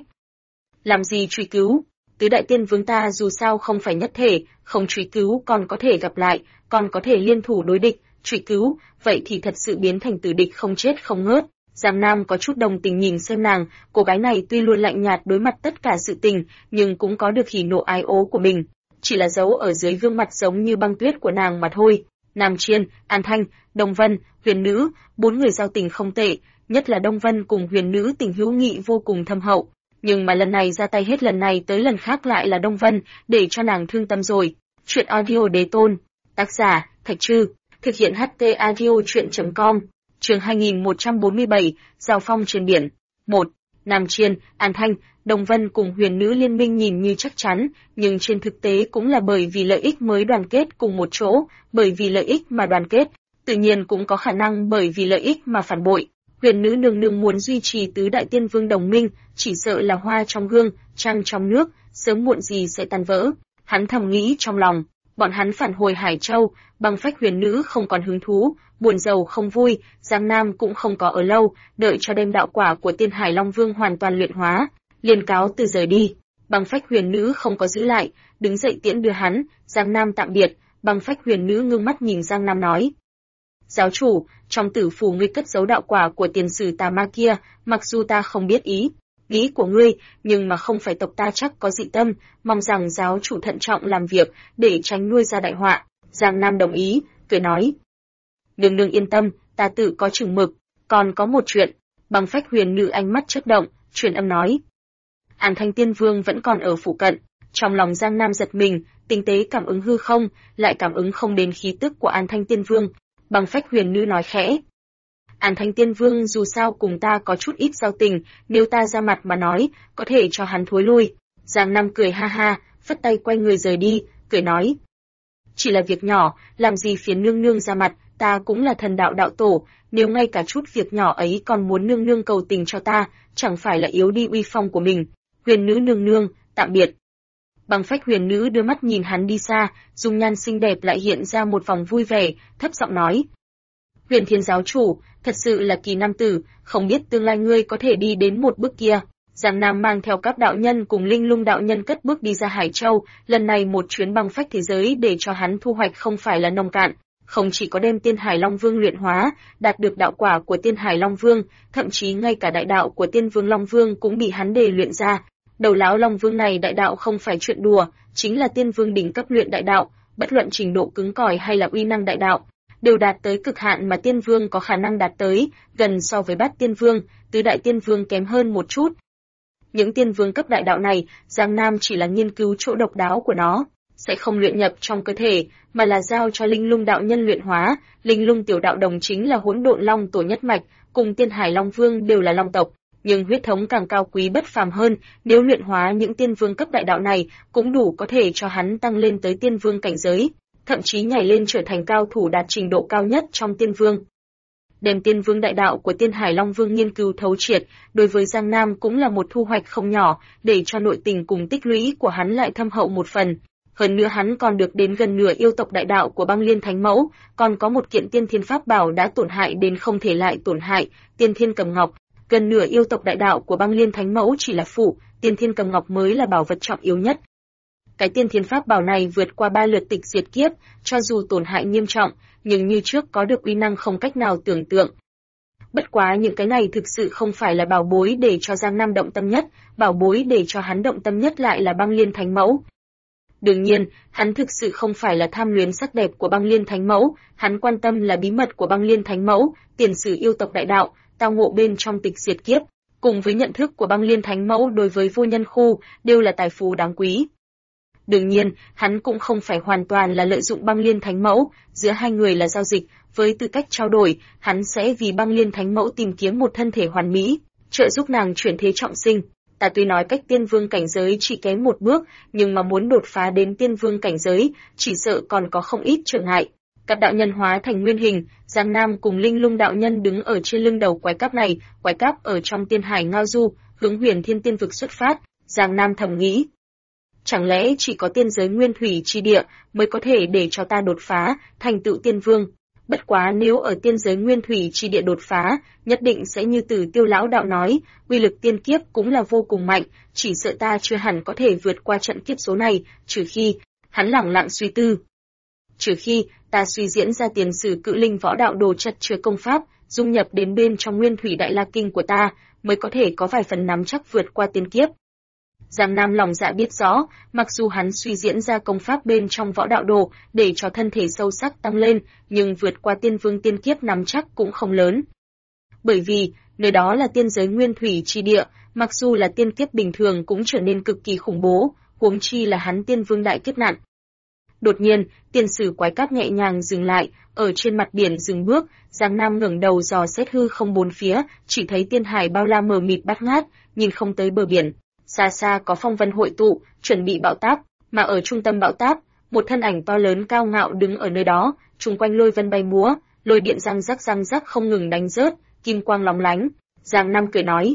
Làm gì truy cứu? Tứ đại tiên vương ta dù sao không phải nhất thể, không truy cứu còn có thể gặp lại, còn có thể liên thủ đối địch, truy cứu, vậy thì thật sự biến thành tử địch không chết không ngớt. Giang Nam có chút đồng tình nhìn xem nàng, cô gái này tuy luôn lạnh nhạt đối mặt tất cả sự tình, nhưng cũng có được hỉ nộ ái ố của mình, chỉ là giấu ở dưới gương mặt giống như băng tuyết của nàng mà thôi. Nam Chiên, An Thanh, Đông Vân, Huyền Nữ, bốn người giao tình không tệ, nhất là Đông Vân cùng Huyền Nữ tình hữu nghị vô cùng thâm hậu. Nhưng mà lần này ra tay hết lần này tới lần khác lại là Đông Vân, để cho nàng thương tâm rồi. Chuyện audio đế tôn, tác giả, Thạch Trư, thực hiện HT audio chuyện.com, chương 2147, Giao phong trên biển. 1. Nam Chiên, An Thanh, Đông Vân cùng Huyền Nữ liên minh nhìn như chắc chắn, nhưng trên thực tế cũng là bởi vì lợi ích mới đoàn kết cùng một chỗ, bởi vì lợi ích mà đoàn kết, tự nhiên cũng có khả năng bởi vì lợi ích mà phản bội. Huyền Nữ nương nương muốn duy trì tứ đại tiên vương đồng minh, chỉ sợ là hoa trong gương, trăng trong nước, sớm muộn gì sẽ tan vỡ. Hắn thầm nghĩ trong lòng, bọn hắn phản hồi Hải Châu, băng phách Huyền Nữ không còn hứng thú, buồn rầu không vui, Giang Nam cũng không có ở lâu, đợi cho đêm đạo quả của Tiên Hải Long Vương hoàn toàn luyện hóa, liền cáo từ rời đi. Băng phách Huyền Nữ không có giữ lại, đứng dậy tiễn đưa hắn, Giang Nam tạm biệt. Băng phách Huyền Nữ ngưng mắt nhìn Giang Nam nói. Giáo chủ, trong tử phủ ngươi cất giấu đạo quả của tiền sử tà ma kia, mặc dù ta không biết ý của ngươi, nhưng mà không phải tộc ta chắc có dị tâm, mong rằng giáo chủ thận trọng làm việc, để tránh nuôi ra đại họa. Giang Nam đồng ý, cười nói. Nương nương yên tâm, ta tự có chừng mực, còn có một chuyện. Băng phách Huyền Nữ ánh mắt chớp động, truyền âm nói. An Thanh Tiên Vương vẫn còn ở phụ cận. Trong lòng Giang Nam giật mình, tinh tế cảm ứng hư không, lại cảm ứng không đến khí tức của An Thanh Tiên Vương. Băng phách Huyền Nữ nói khẽ. An Thanh Tiên Vương dù sao cùng ta có chút ít giao tình, nếu ta ra mặt mà nói, có thể cho hắn thối lui. Giang Nam cười ha ha, phất tay quay người rời đi, cười nói. Chỉ là việc nhỏ, làm gì phiền nương nương ra mặt, ta cũng là thần đạo đạo tổ, nếu ngay cả chút việc nhỏ ấy còn muốn nương nương cầu tình cho ta, chẳng phải là yếu đi uy phong của mình. Huyền Nữ nương nương, tạm biệt. Băng phách huyền nữ đưa mắt nhìn hắn đi xa, dung nhan xinh đẹp lại hiện ra một vòng vui vẻ, thấp giọng nói. Huyền Thiên giáo chủ, thật sự là kỳ nam tử, không biết tương lai ngươi có thể đi đến một bước kia. Giang Nam mang theo các đạo nhân cùng Linh Lung đạo nhân cất bước đi ra Hải Châu, lần này một chuyến băng phách thế giới để cho hắn thu hoạch không phải là nông cạn, không chỉ có đem Tiên Hải Long Vương luyện hóa, đạt được đạo quả của Tiên Hải Long Vương, thậm chí ngay cả đại đạo của Tiên Vương Long Vương cũng bị hắn đề luyện ra. Đầu lão Long Vương này đại đạo không phải chuyện đùa, chính là Tiên Vương đỉnh cấp luyện đại đạo, bất luận trình độ cứng cỏi hay là uy năng đại đạo, đều đạt tới cực hạn mà Tiên Vương có khả năng đạt tới, gần so với Bát Tiên Vương, Tứ Đại Tiên Vương kém hơn một chút. Những Tiên Vương cấp đại đạo này, Giang Nam chỉ là nghiên cứu chỗ độc đáo của nó, sẽ không luyện nhập trong cơ thể, mà là giao cho Linh Lung đạo nhân luyện hóa. Linh Lung tiểu đạo đồng chính là Hỗn Độn Long tổ nhất mạch, cùng Tiên Hải Long Vương đều là Long tộc, nhưng huyết thống càng cao quý bất phàm hơn, nếu luyện hóa những Tiên Vương cấp đại đạo này, cũng đủ có thể cho hắn tăng lên tới Tiên Vương cảnh giới, thậm chí nhảy lên trở thành cao thủ đạt trình độ cao nhất trong Tiên Vương. Đem Tiên Vương đại đạo của Tiên Hải Long Vương nghiên cứu thấu triệt, đối với Giang Nam cũng là một thu hoạch không nhỏ, để cho nội tình cùng tích lũy của hắn lại thâm hậu một phần. Hơn nữa hắn còn được đến gần nửa yêu tộc đại đạo của Băng Liên Thánh Mẫu, còn có một kiện tiên thiên pháp bảo đã tổn hại đến không thể lại tổn hại, Tiên Thiên Cầm Ngọc. Gần nửa yêu tộc đại đạo của Băng Liên Thánh Mẫu chỉ là phụ, Tiên Thiên Cầm Ngọc mới là bảo vật trọng yếu nhất. Cái tiên thiên pháp bảo này vượt qua 3 lượt tịch diệt kiếp, cho dù tổn hại nghiêm trọng, nhưng như trước có được uy năng không cách nào tưởng tượng. Bất quá những cái này thực sự không phải là bảo bối để cho Giang Nam động tâm nhất, bảo bối để cho hắn động tâm nhất lại là Băng Liên Thánh Mẫu. Đương nhiên, hắn thực sự không phải là tham luyến sắc đẹp của Băng Liên Thánh Mẫu, hắn quan tâm là bí mật của Băng Liên Thánh Mẫu, tiền sử yêu tộc đại đạo, tao ngộ bên trong tịch diệt kiếp, cùng với nhận thức của Băng Liên Thánh Mẫu đối với vô nhân khu, đều là tài phú đáng quý. Đương nhiên, hắn cũng không phải hoàn toàn là lợi dụng Băng Liên Thánh Mẫu, giữa hai người là giao dịch, với tư cách trao đổi, hắn sẽ vì Băng Liên Thánh Mẫu tìm kiếm một thân thể hoàn mỹ, trợ giúp nàng chuyển thế trọng sinh. Ta tuy nói cách Tiên Vương cảnh giới chỉ kém một bước, nhưng mà muốn đột phá đến Tiên Vương cảnh giới, chỉ sợ còn có không ít trở ngại. Các đạo nhân hóa thành nguyên hình, Giang Nam cùng Linh Lung đạo nhân đứng ở trên lưng đầu quái cáp này, quái cáp ở trong tiên hải ngao du, hướng Huyền Thiên Tiên vực xuất phát. Giang Nam thầm nghĩ, chẳng lẽ chỉ có tiên giới nguyên thủy chi địa mới có thể để cho ta đột phá, thành tựu Tiên Vương? Bất quá nếu ở tiên giới nguyên thủy chi địa đột phá, nhất định sẽ như Tử Tiêu lão đạo nói, uy lực tiên kiếp cũng là vô cùng mạnh, chỉ sợ ta chưa hẳn có thể vượt qua trận kiếp số này, trừ khi, hắn lẳng lặng suy tư. Trừ khi, ta suy diễn ra tiền sử cự linh võ đạo đồ chất chứa công pháp, dung nhập đến bên trong nguyên thủy đại la kinh của ta, mới có thể có vài phần nắm chắc vượt qua tiên kiếp. Giang Nam lòng dạ biết rõ, mặc dù hắn suy diễn ra công pháp bên trong võ đạo đồ để cho thân thể sâu sắc tăng lên, nhưng vượt qua Tiên Vương tiên kiếp nắm chắc cũng không lớn. Bởi vì, nơi đó là tiên giới nguyên thủy chi địa, mặc dù là tiên kiếp bình thường cũng trở nên cực kỳ khủng bố, huống chi là hắn Tiên Vương đại kiếp nạn. Đột nhiên, tiên sử quái cáp nhẹ nhàng dừng lại, ở trên mặt biển dừng bước, Giang Nam ngẩng đầu dò xét hư không bốn phía, chỉ thấy tiên hải bao la mờ mịt bát ngát, nhìn không tới bờ biển. Xa xa có phong vân hội tụ, chuẩn bị bão táp, mà ở trung tâm bão táp, một thân ảnh to lớn cao ngạo đứng ở nơi đó, chung quanh lôi vân bay múa, lôi điện răng rắc không ngừng đánh rớt, kim quang lóng lánh. Giang Nam cười nói,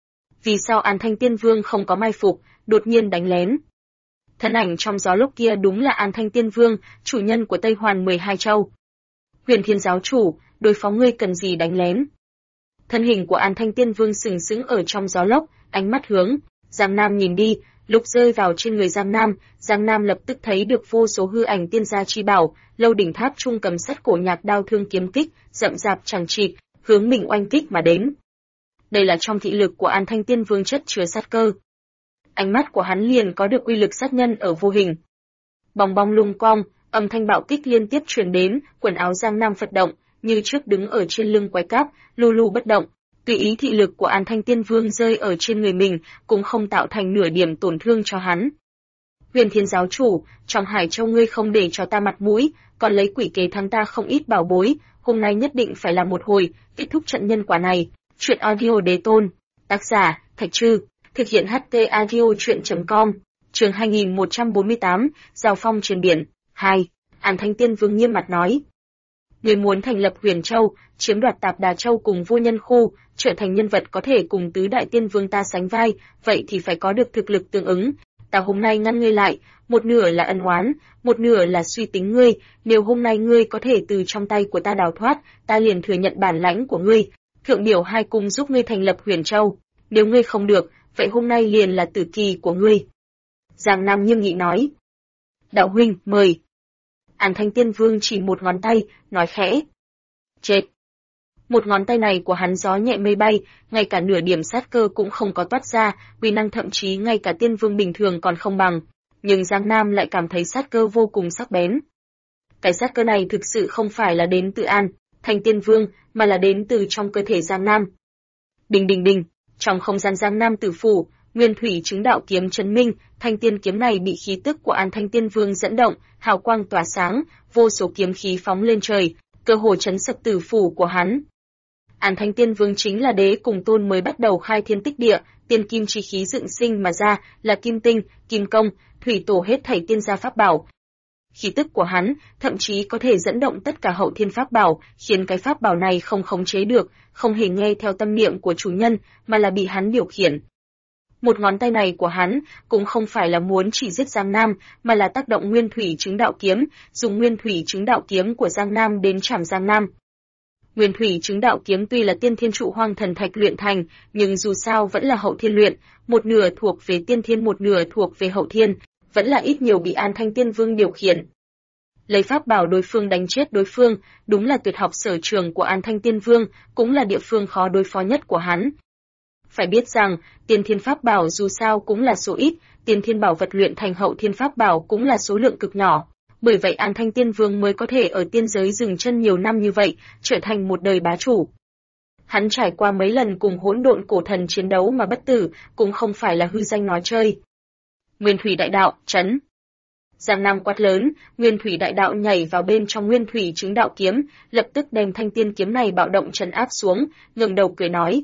vì sao An Thanh Tiên Vương không có mai phục, đột nhiên đánh lén? Thân ảnh trong gió lúc kia đúng là An Thanh Tiên Vương, chủ nhân của Tây Hoàn 12 châu. Huyền Thiên giáo chủ, đối phó ngươi cần gì đánh lén? Thân hình của An Thanh Tiên Vương sừng sững ở trong gió lốc, ánh mắt hướng Giang Nam nhìn đi, lúc rơi vào trên người Giang Nam lập tức thấy được vô số hư ảnh tiên gia chi bảo, lâu đỉnh tháp trung cầm sắt cổ nhạc đao thương kiếm kích, rậm rạp chẳng chịt, hướng mình oanh kích mà đến. Đây là trong thị lực của An Thanh Tiên Vương chất chứa sát cơ. Ánh mắt của hắn liền có được uy lực sát nhân ở vô hình. Bong bong lung cong, âm thanh bạo kích liên tiếp truyền đến, quần áo Giang Nam phật động, như trước đứng ở trên lưng quái cáp, lù lù bất động. Tùy ý thị lực của An Thanh Tiên Vương rơi ở trên người mình, cũng không tạo thành nửa điểm tổn thương cho hắn. Huyền Thiên giáo chủ, trong Hải Châu ngươi không để cho ta mặt mũi, còn lấy quỷ kế thắng ta không ít bảo bối, hôm nay nhất định phải làm một hồi, kết thúc trận nhân quả này. Truyện audio đế tôn, tác giả, Thạch Trư, thực hiện HT audio truyện.com, chương 2148, Giao phong trên biển, 2. An Thanh Tiên Vương nghiêm mặt nói. Người muốn thành lập Huyền Châu, chiếm đoạt Tạp Đà Châu cùng vô nhân khu, trở thành nhân vật có thể cùng tứ đại tiên vương ta sánh vai, vậy thì phải có được thực lực tương ứng. Ta hôm nay ngăn ngươi lại, một nửa là ân oán, một nửa là suy tính ngươi, nếu hôm nay ngươi có thể từ trong tay của ta đào thoát, ta liền thừa nhận bản lãnh của ngươi, thượng biểu hai cung giúp ngươi thành lập Huyền Châu, nếu ngươi không được, vậy hôm nay liền là tử kỳ của ngươi. Giang Nam nghiêm nghị nói. Đạo huynh, mời. An Thanh Tiên Vương chỉ một ngón tay, nói khẽ. Chết. Một ngón tay này của hắn gió nhẹ mây bay, ngay cả nửa điểm sát cơ cũng không có toát ra, uy năng thậm chí ngay cả tiên vương bình thường còn không bằng. Nhưng Giang Nam lại cảm thấy sát cơ vô cùng sắc bén. Cái sát cơ này thực sự không phải là đến từ An Thanh Tiên Vương, mà là đến từ trong cơ thể Giang Nam. Đình đình đình, trong không gian Giang Nam tử phủ, nguyên thủy chứng đạo kiếm chấn minh, thanh tiên kiếm này bị khí tức của An Thanh Tiên Vương dẫn động, hào quang tỏa sáng, vô số kiếm khí phóng lên trời, cơ hồ chấn sập tử phủ của hắn. An Thanh Tiên Vương chính là đế cùng tôn mới bắt đầu khai thiên tích địa, tiên kim chi khí dựng sinh mà ra, là kim tinh, kim công, thủy tổ hết thảy tiên gia pháp bảo. Khí tức của hắn thậm chí có thể dẫn động tất cả hậu thiên pháp bảo, khiến cái pháp bảo này không khống chế được, không hề nghe theo tâm niệm của chủ nhân, mà là bị hắn điều khiển. Một ngón tay này của hắn cũng không phải là muốn chỉ giết Giang Nam, mà là tác động nguyên thủy chứng đạo kiếm, dùng nguyên thủy chứng đạo kiếm của Giang Nam đến chảm Giang Nam. Nguyên thủy chứng đạo kiếm tuy là tiên thiên trụ hoang thần thạch luyện thành, nhưng dù sao vẫn là hậu thiên luyện, một nửa thuộc về tiên thiên một nửa thuộc về hậu thiên, vẫn là ít nhiều bị An Thanh Tiên Vương điều khiển. Lấy pháp bảo đối phương đánh chết đối phương, đúng là tuyệt học sở trường của An Thanh Tiên Vương, cũng là địa phương khó đối phó nhất của hắn. Phải biết rằng, tiên thiên pháp bảo dù sao cũng là số ít, tiên thiên bảo vật luyện thành hậu thiên pháp bảo cũng là số lượng cực nhỏ. Bởi vậy An Thanh Tiên Vương mới có thể ở tiên giới dừng chân nhiều năm như vậy, trở thành một đời bá chủ. Hắn trải qua mấy lần cùng hỗn độn cổ thần chiến đấu mà bất tử, cũng không phải là hư danh nói chơi. Nguyên thủy đại đạo, chấn. Giang Nam quát lớn, nguyên thủy đại đạo nhảy vào bên trong nguyên thủy chứng đạo kiếm, lập tức đem thanh tiên kiếm này bạo động trấn áp xuống, ngẩng đầu cười nói.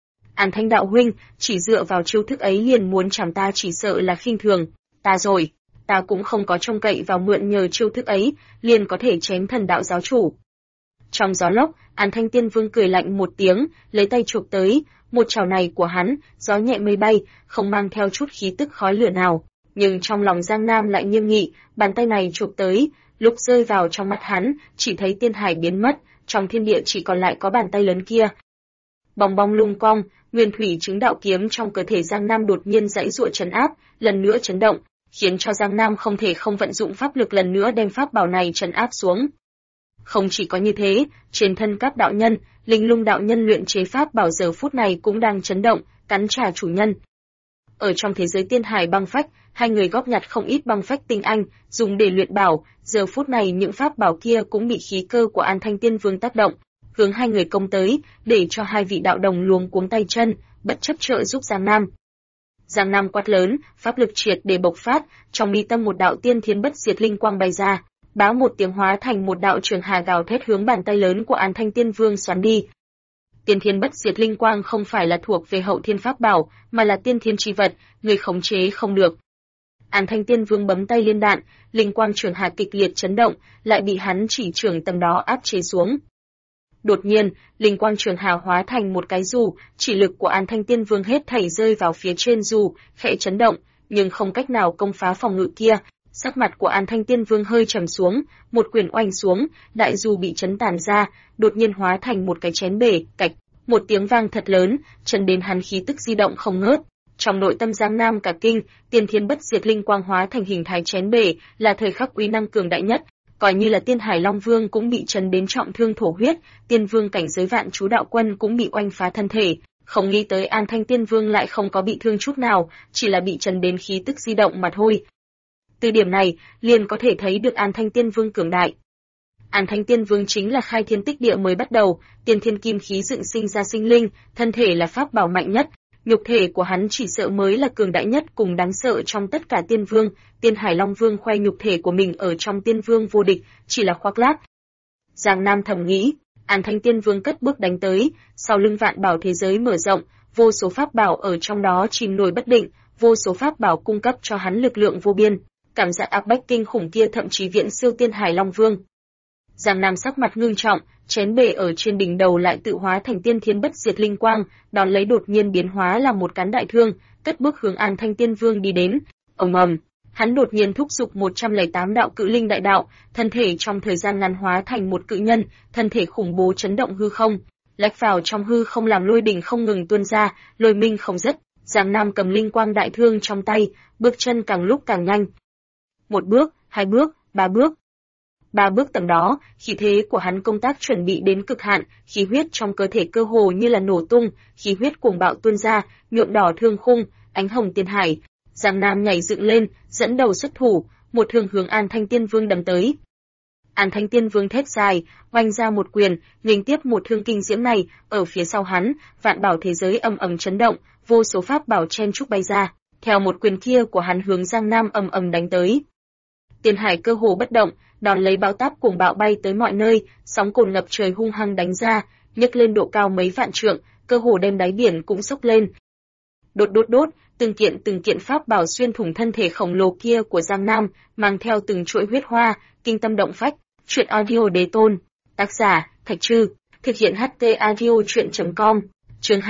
An Thanh đạo huynh, chỉ dựa vào chiêu thức ấy liền muốn chảm ta chỉ sợ là khinh thường, ta rồi, ta cũng không có trông cậy vào mượn nhờ chiêu thức ấy, liền có thể chém thần đạo giáo chủ. Trong gió lốc, An Thanh Tiên Vương cười lạnh một tiếng, lấy tay chụp tới, một chảo này của hắn, gió nhẹ mây bay, không mang theo chút khí tức khói lửa nào. Nhưng trong lòng Giang Nam lại nghiêm nghị, bàn tay này chụp tới, lúc rơi vào trong mắt hắn, chỉ thấy tiên hải biến mất, trong thiên địa chỉ còn lại có bàn tay lớn kia. Bong bong lung cong, nguyên thủy chứng đạo kiếm trong cơ thể Giang Nam đột nhiên giãy giụa chấn áp, lần nữa chấn động, khiến cho Giang Nam không thể không vận dụng pháp lực lần nữa đem pháp bảo này trấn áp xuống. Không chỉ có như thế, trên thân các đạo nhân, linh lung đạo nhân luyện chế pháp bảo giờ phút này cũng đang chấn động, cắn trả chủ nhân. Ở trong thế giới tiên hải băng phách, hai người góp nhặt không ít băng phách tinh anh, dùng để luyện bảo, giờ phút này những pháp bảo kia cũng bị khí cơ của An Thanh Tiên Vương tác động, hướng hai người công tới, để cho hai vị đạo đồng luống cuống tay chân, bất chấp trợ giúp Giang Nam. Giang Nam quát lớn, pháp lực triệt để bộc phát, trong mi tâm một đạo tiên thiên bất diệt linh quang bay ra, báo một tiếng hóa thành một đạo trường hà gào thét hướng bàn tay lớn của An Thanh Tiên Vương xoắn đi. Tiên thiên bất diệt linh quang không phải là thuộc về hậu thiên pháp bảo, mà là tiên thiên chi vật, người khống chế không được. An Thanh Tiên Vương bấm tay liên đạn, linh quang trường hà kịch liệt chấn động, lại bị hắn chỉ trường tầm đó áp chế xuống. Đột nhiên, linh quang trường hà hóa thành một cái dù, chỉ lực của An Thanh Tiên Vương hết thảy rơi vào phía trên dù, khẽ chấn động, nhưng không cách nào công phá phòng ngự kia. Sắc mặt của An Thanh Tiên Vương hơi trầm xuống, một quyền oanh xuống, đại dù bị chấn tàn ra, đột nhiên hóa thành một cái chén bể, cạch, một tiếng vang thật lớn, chấn đến hắn khí tức di động không ngớt. Trong nội tâm Giang Nam cả kinh, tiên thiên bất diệt linh quang hóa thành hình thái chén bể, là thời khắc uy năng cường đại nhất, coi như là Tiên Hải Long Vương cũng bị chấn đến trọng thương thổ huyết, Tiên Vương cảnh giới Vạn Chú đạo quân cũng bị oanh phá thân thể. Không nghĩ tới An Thanh Tiên Vương lại không có bị thương chút nào, chỉ là bị chấn đến khí tức di động mà thôi. Từ điểm này, liền có thể thấy được An Thanh Tiên Vương cường đại. An Thanh Tiên Vương chính là khai thiên tích địa mới bắt đầu, tiên thiên kim khí dựng sinh ra sinh linh, thân thể là pháp bảo mạnh nhất, nhục thể của hắn chỉ sợ mới là cường đại nhất cùng đáng sợ trong tất cả tiên vương. Tiên Hải Long Vương khoe nhục thể của mình ở trong tiên vương vô địch, chỉ là khoác lác. Giang Nam thầm nghĩ, An Thanh Tiên Vương cất bước đánh tới, sau lưng vạn bảo thế giới mở rộng, vô số pháp bảo ở trong đó chìm nổi bất định, vô số pháp bảo cung cấp cho hắn lực lượng vô biên. Cảm giác áp bách kinh khủng kia thậm chí viễn siêu Tiên Hải Long Vương. Giang Nam sắc mặt ngưng trọng, chén bể ở trên đỉnh đầu lại tự hóa thành tiên thiên bất diệt linh quang, đón lấy đột nhiên biến hóa là một cán đại thương, cất bước hướng An Thanh Tiên Vương đi đến. Ầm ầm, hắn đột nhiên thúc giục 108 đạo cự linh đại đạo, thân thể trong thời gian ngắn hóa thành một cự nhân, thân thể khủng bố chấn động hư không, lách vào trong hư không làm lôi đỉnh không ngừng tuôn ra, lôi minh không dứt. Giang Nam cầm linh quang đại thương trong tay, bước chân càng lúc càng nhanh. Một bước, hai bước, ba bước. Ba bước tầm đó, khí thế của hắn công tác chuẩn bị đến cực hạn, khí huyết trong cơ thể cơ hồ như là nổ tung, khí huyết cuồng bạo tuôn ra, nhuộm đỏ thương khung, ánh hồng tiên hải. Giang Nam nhảy dựng lên, dẫn đầu xuất thủ, một thương hướng An Thanh Tiên Vương đâm tới. An Thanh Tiên Vương thét dài, oanh ra một quyền, nghênh tiếp một thương kinh diễm này, ở phía sau hắn, vạn bảo thế giới ầm ầm chấn động, vô số pháp bảo chen trúc bay ra, theo một quyền kia của hắn hướng Giang Nam ầm ầm đánh tới. Tiên hải cơ hồ bất động, đón lấy bão táp cuồng bạo bay tới mọi nơi, sóng cồn ngập trời hung hăng đánh ra, nhấc lên độ cao mấy vạn trượng, cơ hồ đem đáy biển cũng sốc lên. Đột đột đốt, từng kiện pháp bảo xuyên thủng thân thể khổng lồ kia của Giang Nam, mang theo từng chuỗi huyết hoa, kinh tâm động phách. Truyện audio đế tôn. Tác giả: Thạch Trư. Thực hiện HT audio truyện.com. Chương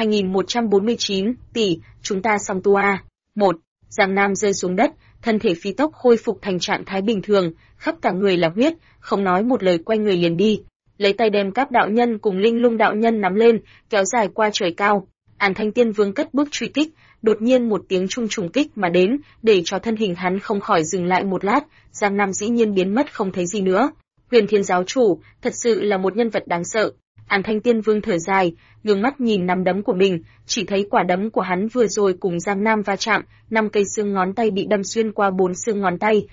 2149, tỷ, chúng ta xong tua. 1. Giang Nam rơi xuống đất, thân thể phi tốc khôi phục thành trạng thái bình thường, khắp cả người là huyết, không nói một lời quay người liền đi. Lấy tay đem các đạo nhân cùng Linh Lung đạo nhân nắm lên, kéo dài qua trời cao. An Thanh Tiên Vương cất bước truy kích, đột nhiên một tiếng trùng kích mà đến, để cho thân hình hắn không khỏi dừng lại một lát, Giang Nam dĩ nhiên biến mất không thấy gì nữa. Huyền Thiên giáo chủ, thật sự là một nhân vật đáng sợ. An Thanh Tiên Vương thở dài, ngước mắt nhìn nắm đấm của mình, chỉ thấy quả đấm của hắn vừa rồi cùng Giang Nam va chạm, 5 cây xương ngón tay bị đâm xuyên qua 4 xương ngón tay.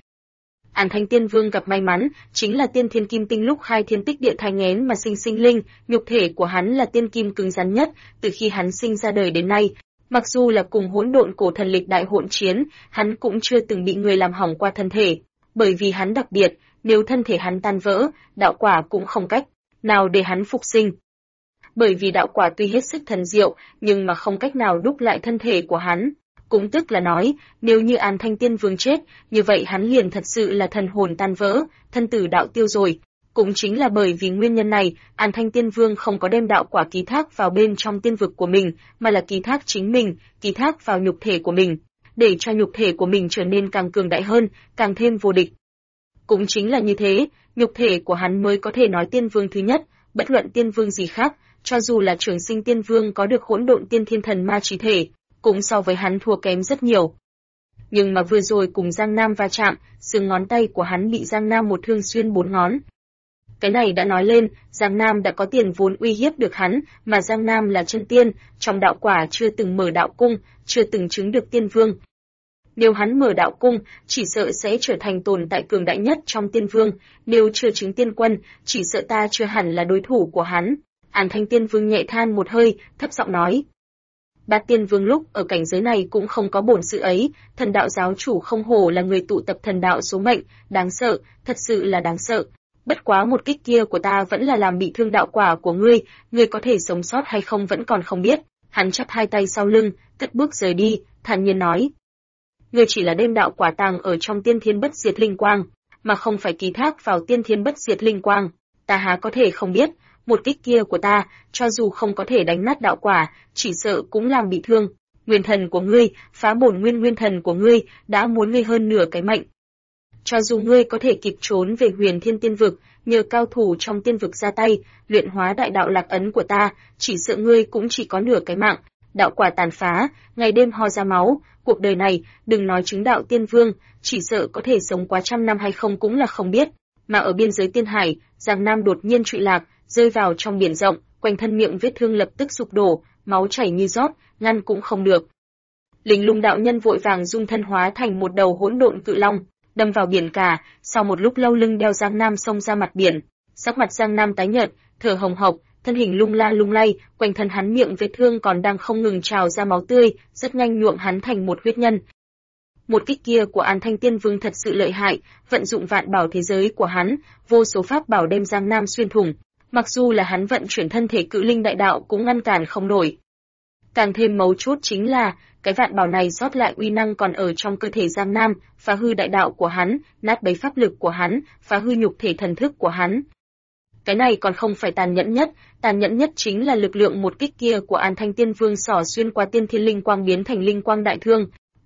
An Thanh Tiên Vương gặp may mắn, chính là tiên thiên kim tinh lúc hai thiên tích địa thai nghén mà sinh linh, nhục thể của hắn là tiên kim cứng rắn nhất, từ khi hắn sinh ra đời đến nay. Mặc dù là cùng hỗn độn cổ thần lịch đại hỗn chiến, hắn cũng chưa từng bị người làm hỏng qua thân thể, bởi vì hắn đặc biệt, nếu thân thể hắn tan vỡ, đạo quả cũng không cách nào để hắn phục sinh. Bởi vì đạo quả tuy hết sức thần diệu, nhưng mà không cách nào đúc lại thân thể của hắn. Cũng tức là nói, nếu như An Thanh Tiên Vương chết, như vậy hắn liền thật sự là thần hồn tan vỡ, thân tử đạo tiêu rồi. Cũng chính là bởi vì nguyên nhân này, An Thanh Tiên Vương không có đem đạo quả ký thác vào bên trong tiên vực của mình, mà là ký thác chính mình, ký thác vào nhục thể của mình, để cho nhục thể của mình trở nên càng cường đại hơn, càng thêm vô địch. Cũng chính là như thế, nhục thể của hắn mới có thể nói tiên vương thứ nhất, bất luận tiên vương gì khác, cho dù là Trường Sinh Tiên Vương có được hỗn độn tiên thiên thần ma chí thể, cũng so với hắn thua kém rất nhiều. Nhưng mà vừa rồi cùng Giang Nam va chạm, xương ngón tay của hắn bị Giang Nam một thương xuyên 4 ngón. Cái này đã nói lên, Giang Nam đã có tiền vốn uy hiếp được hắn, mà Giang Nam là chân tiên, trong đạo quả chưa từng mở đạo cung, chưa từng chứng được tiên vương. Nếu hắn mở đạo cung, chỉ sợ sẽ trở thành tồn tại cường đại nhất trong tiên vương, nếu chưa chứng tiên quân, chỉ sợ ta chưa hẳn là đối thủ của hắn. An Thanh Tiên Vương nhẹ than một hơi, thấp giọng nói. Bát Tiên Vương lúc ở cảnh giới này cũng không có bổn sự ấy, thần đạo giáo chủ không hổ là người tụ tập thần đạo số mệnh, đáng sợ, thật sự là đáng sợ. Bất quá một kích kia của ta vẫn là làm bị thương đạo quả của ngươi có thể sống sót hay không vẫn còn không biết. Hắn chắp hai tay sau lưng, cất bước rời đi, thản nhiên nói. Ngươi chỉ là đem đạo quả tàng ở trong tiên thiên bất diệt linh quang, mà không phải ký thác vào tiên thiên bất diệt linh quang. Ta há có thể không biết, một kích kia của ta, cho dù không có thể đánh nát đạo quả, chỉ sợ cũng làm bị thương. Nguyên thần của ngươi, phá bổn nguyên thần của ngươi, đã muốn ngươi hơn nửa cái mệnh. Cho dù ngươi có thể kịp trốn về Huyền Thiên Tiên vực, nhờ cao thủ trong tiên vực ra tay, luyện hóa đại đạo lạc ấn của ta, chỉ sợ ngươi cũng chỉ có nửa cái mạng. Đạo quả tàn phá, ngày đêm ho ra máu, cuộc đời này, đừng nói chứng đạo tiên vương, chỉ sợ có thể sống quá 100 năm hay không cũng là không biết. Mà ở biên giới tiên hải, Giang Nam đột nhiên trụy lạc, rơi vào trong biển rộng, quanh thân miệng vết thương lập tức sụp đổ, máu chảy như rót, ngăn cũng không được. Linh Lung đạo nhân vội vàng dung thân hóa thành một đầu hỗn độn cự long, đâm vào biển cả, sau một lúc lâu lưng đeo Giang Nam xông ra mặt biển, sắc mặt Giang Nam tái nhợt, thở hồng hộc, thân hình lung la lung lay, quanh thân hắn miệng vết thương còn đang không ngừng trào ra máu tươi, rất nhanh nhuộm hắn thành một huyết nhân. Một kích kia của An Thanh Tiên Vương thật sự lợi hại, vận dụng vạn bảo thế giới của hắn, vô số pháp bảo đem Giang Nam xuyên thủng, mặc dù là hắn vận chuyển thân thể cự linh đại đạo cũng ngăn cản không nổi. Càng thêm mấu chốt chính là, cái vạn bảo này sót lại uy năng còn ở trong cơ thể Giang Nam, phá hư đại đạo của hắn, nát bấy pháp lực của hắn, phá hư nhục thể thần thức của hắn. Cái này còn không phải tàn nhẫn nhất chính là lực lượng một kích kia của An Thanh Tiên Vương xỏ xuyên qua tiên thiên linh quang biến thành linh quang đại thương,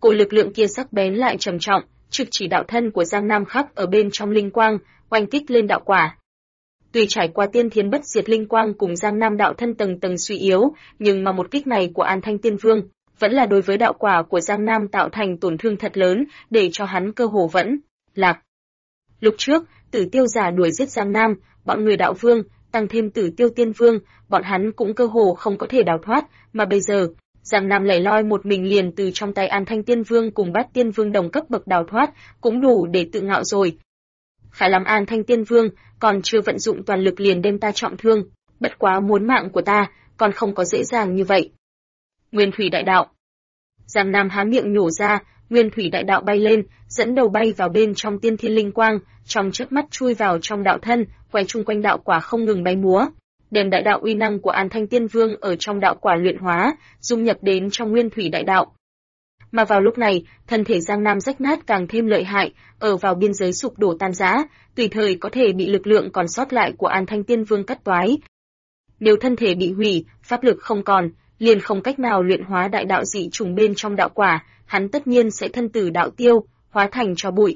Cổ lực lượng kia sắc bén lại trầm trọng, trực chỉ đạo thân của Giang Nam khắc ở bên trong linh quang, oanh kích lên đạo quả. Tuy trải qua tiên thiến bất diệt linh quang cùng Giang Nam đạo thân tầng tầng suy yếu, nhưng mà một kích này của An Thanh Tiên Vương vẫn là đối với đạo quả của Giang Nam tạo thành tổn thương thật lớn, để cho hắn cơ hồ vẫn lạc. Lúc trước, Tử Tiêu giả đuổi giết Giang Nam, bọn người đạo vương, tăng thêm Tử Tiêu Tiên Vương, bọn hắn cũng cơ hồ không có thể đào thoát, mà bây giờ, Giang Nam lẻ loi một mình liền từ trong tay An Thanh Tiên Vương cùng Bát Tiên Vương đồng cấp bậc đào thoát, cũng đủ để tự ngạo rồi. Khá lắm An Thanh Tiên Vương, còn chưa vận dụng toàn lực liền đem ta trọng thương, bất quá muốn mạng của ta, còn không có dễ dàng như vậy. Nguyên Thủy Đại Đạo. Giang Nam há miệng nhổ ra, Nguyên Thủy Đại Đạo bay lên, dẫn đầu bay vào bên trong tiên thiên linh quang, trong chớp mắt chui vào trong đạo thân, quay chung quanh đạo quả không ngừng bay múa, đem đại đạo uy năng của An Thanh Tiên Vương ở trong đạo quả luyện hóa, dung nhập đến trong Nguyên Thủy Đại Đạo. Mà vào lúc này, thân thể Giang Nam rách nát càng thêm lợi hại, ở vào biên giới sụp đổ tan rã, tùy thời có thể bị lực lượng còn sót lại của An Thanh Tiên Vương cắt toái. Nếu thân thể bị hủy, pháp lực không còn, liền không cách nào luyện hóa đại đạo dị trùng bên trong đạo quả, hắn tất nhiên sẽ thân tử đạo tiêu, hóa thành tro bụi.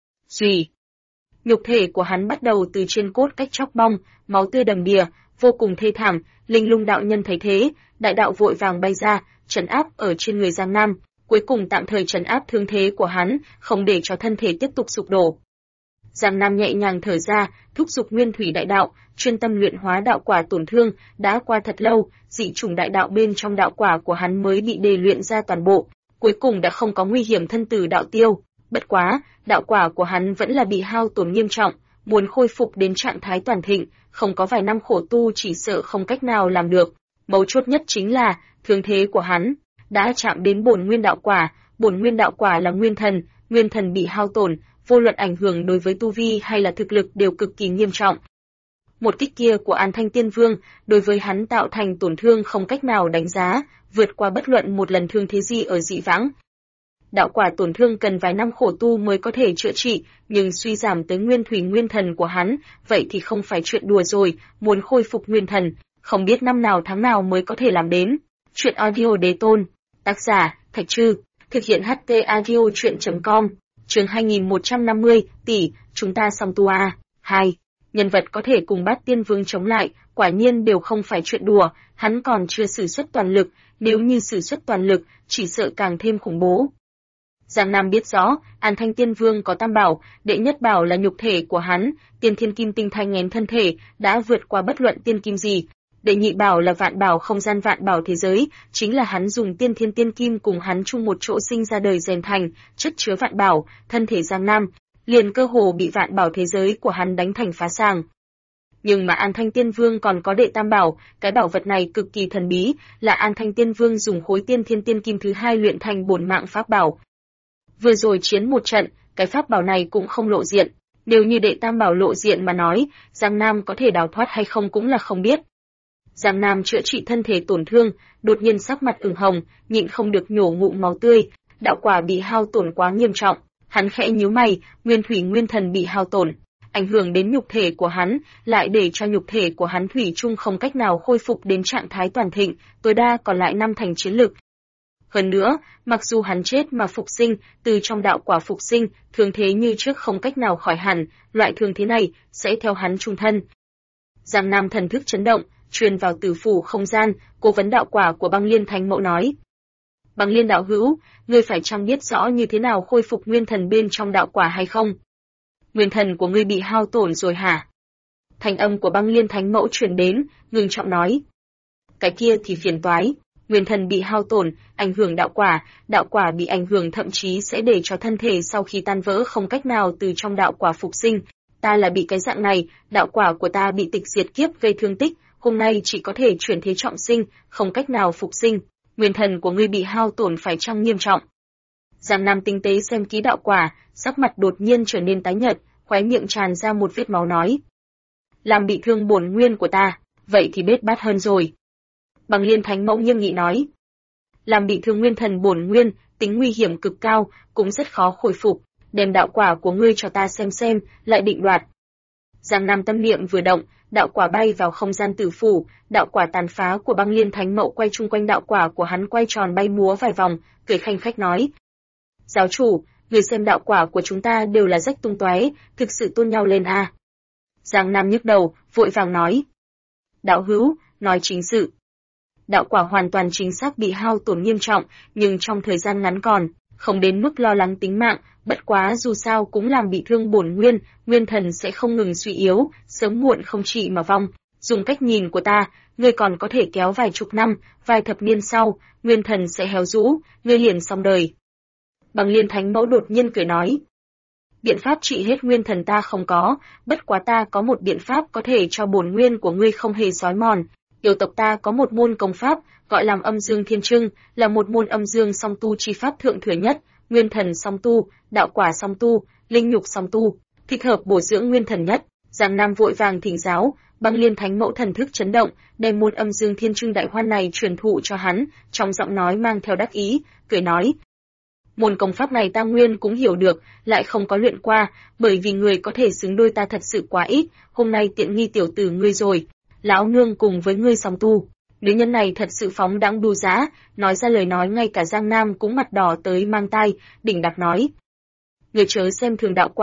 Rùi. Nhục thể của hắn bắt đầu từ trên cốt cách chóc bong, máu tươi đầm đìa, vô cùng thê thảm. Linh Lung đạo nhân thấy thế, đại đạo vội vàng bay ra, trấn áp ở trên người Giang Nam, cuối cùng tạm thời trấn áp thương thế của hắn, không để cho thân thể tiếp tục sụp đổ. Giang Nam nhẹ nhàng thở ra, thúc giục Nguyên Thủy Đại Đạo, chuyên tâm luyện hóa đạo quả tổn thương, đã qua thật lâu, dị chủng đại đạo bên trong đạo quả của hắn mới bị đề luyện ra toàn bộ, cuối cùng đã không có nguy hiểm thân tử đạo tiêu. Bất quá, đạo quả của hắn vẫn là bị hao tổn nghiêm trọng, muốn khôi phục đến trạng thái toàn thịnh, không có vài năm khổ tu chỉ sợ không cách nào làm được. Mấu chốt nhất chính là, thương thế của hắn đã chạm đến bổn nguyên đạo quả, bổn nguyên đạo quả là nguyên thần bị hao tổn, vô luận ảnh hưởng đối với tu vi hay là thực lực đều cực kỳ nghiêm trọng. Một kích kia của An Thanh Tiên Vương, đối với hắn tạo thành tổn thương không cách nào đánh giá, vượt qua bất luận một lần thương thế gì ở dị vãng. Đạo quả tổn thương cần vài năm khổ tu mới có thể chữa trị, nhưng suy giảm tới nguyên thủy nguyên thần của hắn, vậy thì không phải chuyện đùa rồi, muốn khôi phục nguyên thần, không biết năm nào tháng nào mới có thể làm đến. Chuyện audio đế tôn, tác giả, Thạch Trư, thực hiện HT audio chuyện.com, chương 2150, tỷ, chúng ta song tu a. 2. Nhân vật có thể cùng Bát Tiên Vương chống lại, quả nhiên đều không phải chuyện đùa, hắn còn chưa sử xuất toàn lực, nếu như sử xuất toàn lực, chỉ sợ càng thêm khủng bố. Giang Nam biết rõ, An Thanh Tiên Vương có tam bảo, đệ nhất bảo là nhục thể của hắn, tiên thiên kim tinh thanh nghén thân thể, đã vượt qua bất luận tiên kim gì. Đệ nhị bảo là vạn bảo không gian vạn bảo thế giới, chính là hắn dùng tiên thiên tiên kim cùng hắn chung một chỗ sinh ra đời rèn thành, chất chứa vạn bảo, thân thể Giang Nam, liền cơ hồ bị vạn bảo thế giới của hắn đánh thành phá sàng. Nhưng mà An Thanh Tiên Vương còn có đệ tam bảo, cái bảo vật này cực kỳ thần bí, là An Thanh Tiên Vương dùng khối tiên thiên tiên kim thứ hai luyện thành bổn mạng pháp bảo. Vừa rồi chiến một trận, cái pháp bảo này cũng không lộ diện, nếu như đệ tam bảo lộ diện mà nói, Giang Nam có thể đào thoát hay không cũng là không biết. Giang Nam chữa trị thân thể tổn thương, đột nhiên sắc mặt ửng hồng, nhịn không được nhổ ngụm máu tươi, đạo quả bị hao tổn quá nghiêm trọng, hắn khẽ nhíu mày, nguyên thủy nguyên thần bị hao tổn, ảnh hưởng đến nhục thể của hắn, lại để cho nhục thể của hắn thủy chung không cách nào khôi phục đến trạng thái toàn thịnh, tối đa còn lại 5 thành chiến lực. Hơn nữa, mặc dù hắn chết mà phục sinh, từ trong đạo quả phục sinh, thương thế như trước không cách nào khỏi hẳn, loại thương thế này sẽ theo hắn chung thân. Giang Nam thần thức chấn động, truyền vào tử phủ không gian, cố vấn đạo quả của Băng Liên Thánh Mẫu nói: Băng Liên đạo hữu, ngươi phải chăng biết rõ như thế nào khôi phục nguyên thần bên trong đạo quả hay không? Nguyên thần của ngươi bị hao tổn rồi hả? Thanh âm của Băng Liên Thánh Mẫu truyền đến, ngưng trọng nói: Cái kia thì phiền toái. Nguyên thần bị hao tổn, ảnh hưởng đạo quả bị ảnh hưởng thậm chí sẽ để cho thân thể sau khi tan vỡ không cách nào từ trong đạo quả phục sinh. Ta là bị cái dạng này, đạo quả của ta bị tịch diệt kiếp gây thương tích, hôm nay chỉ có thể chuyển thế trọng sinh, không cách nào phục sinh. Nguyên thần của ngươi bị hao tổn phải chăng nghiêm trọng? Giang Nam tinh tế xem kỹ đạo quả, sắc mặt đột nhiên trở nên tái nhợt, khóe miệng tràn ra một vết máu nói: Làm bị thương bổn nguyên của ta, vậy thì bết bát hơn rồi. Băng Liên Thánh Mẫu nghiêm nghị nói: Làm bị thương nguyên thần bổn nguyên, tính nguy hiểm cực cao, cũng rất khó khôi phục, đem đạo quả của ngươi cho ta xem, lại định đoạt. Giang Nam tâm niệm vừa động, đạo quả bay vào không gian tử phủ, đạo quả tàn phá của Băng Liên Thánh Mẫu quay chung quanh đạo quả của hắn quay tròn bay múa vài vòng, cười khanh khách nói: Giáo chủ, người xem đạo quả của chúng ta đều là rách tung tóe, thực sự tôn nhau lên à. Giang Nam nhức đầu, vội vàng nói. Đạo hữu, nói chính sự. Đạo quả hoàn toàn chính xác bị hao tổn nghiêm trọng, nhưng trong thời gian ngắn còn, không đến mức lo lắng tính mạng, bất quá dù sao cũng làm bị thương bổn nguyên, nguyên thần sẽ không ngừng suy yếu, sớm muộn không trị mà vong. Dùng cách nhìn của ta, ngươi còn có thể kéo vài chục năm, vài thập niên sau, nguyên thần sẽ héo rũ, ngươi liền xong đời. Bằng Liên Thánh Mẫu đột nhiên cười nói. Biện pháp trị hết nguyên thần ta không có, bất quá ta có một biện pháp có thể cho bổn nguyên của ngươi không hề xói mòn. Yêu tộc ta có một môn công pháp, gọi là Âm Dương Thiên Trưng, là một môn âm dương song tu chi pháp thượng thừa nhất, nguyên thần song tu, đạo quả song tu, linh nhục song tu, thích hợp bổ dưỡng nguyên thần nhất. Giang Nam vội vàng thỉnh giáo, Băng Liên Thánh Mẫu thần thức chấn động, đem môn Âm Dương Thiên Trưng đại hoan này truyền thụ cho hắn, trong giọng nói mang theo đắc ý, cười nói: môn công pháp này ta nguyên cũng hiểu được, lại không có luyện qua, bởi vì người có thể xứng đôi ta thật sự quá ít, hôm nay tiện nghi tiểu tử ngươi rồi. Lão nương cùng với ngươi song tu. Nữ nhân này thật sự phóng đãng đu dã, nói ra lời nói ngay cả Giang Nam cũng mặt đỏ tới mang tai, đỉnh đặc nói. Ngươi chớ xem thường đạo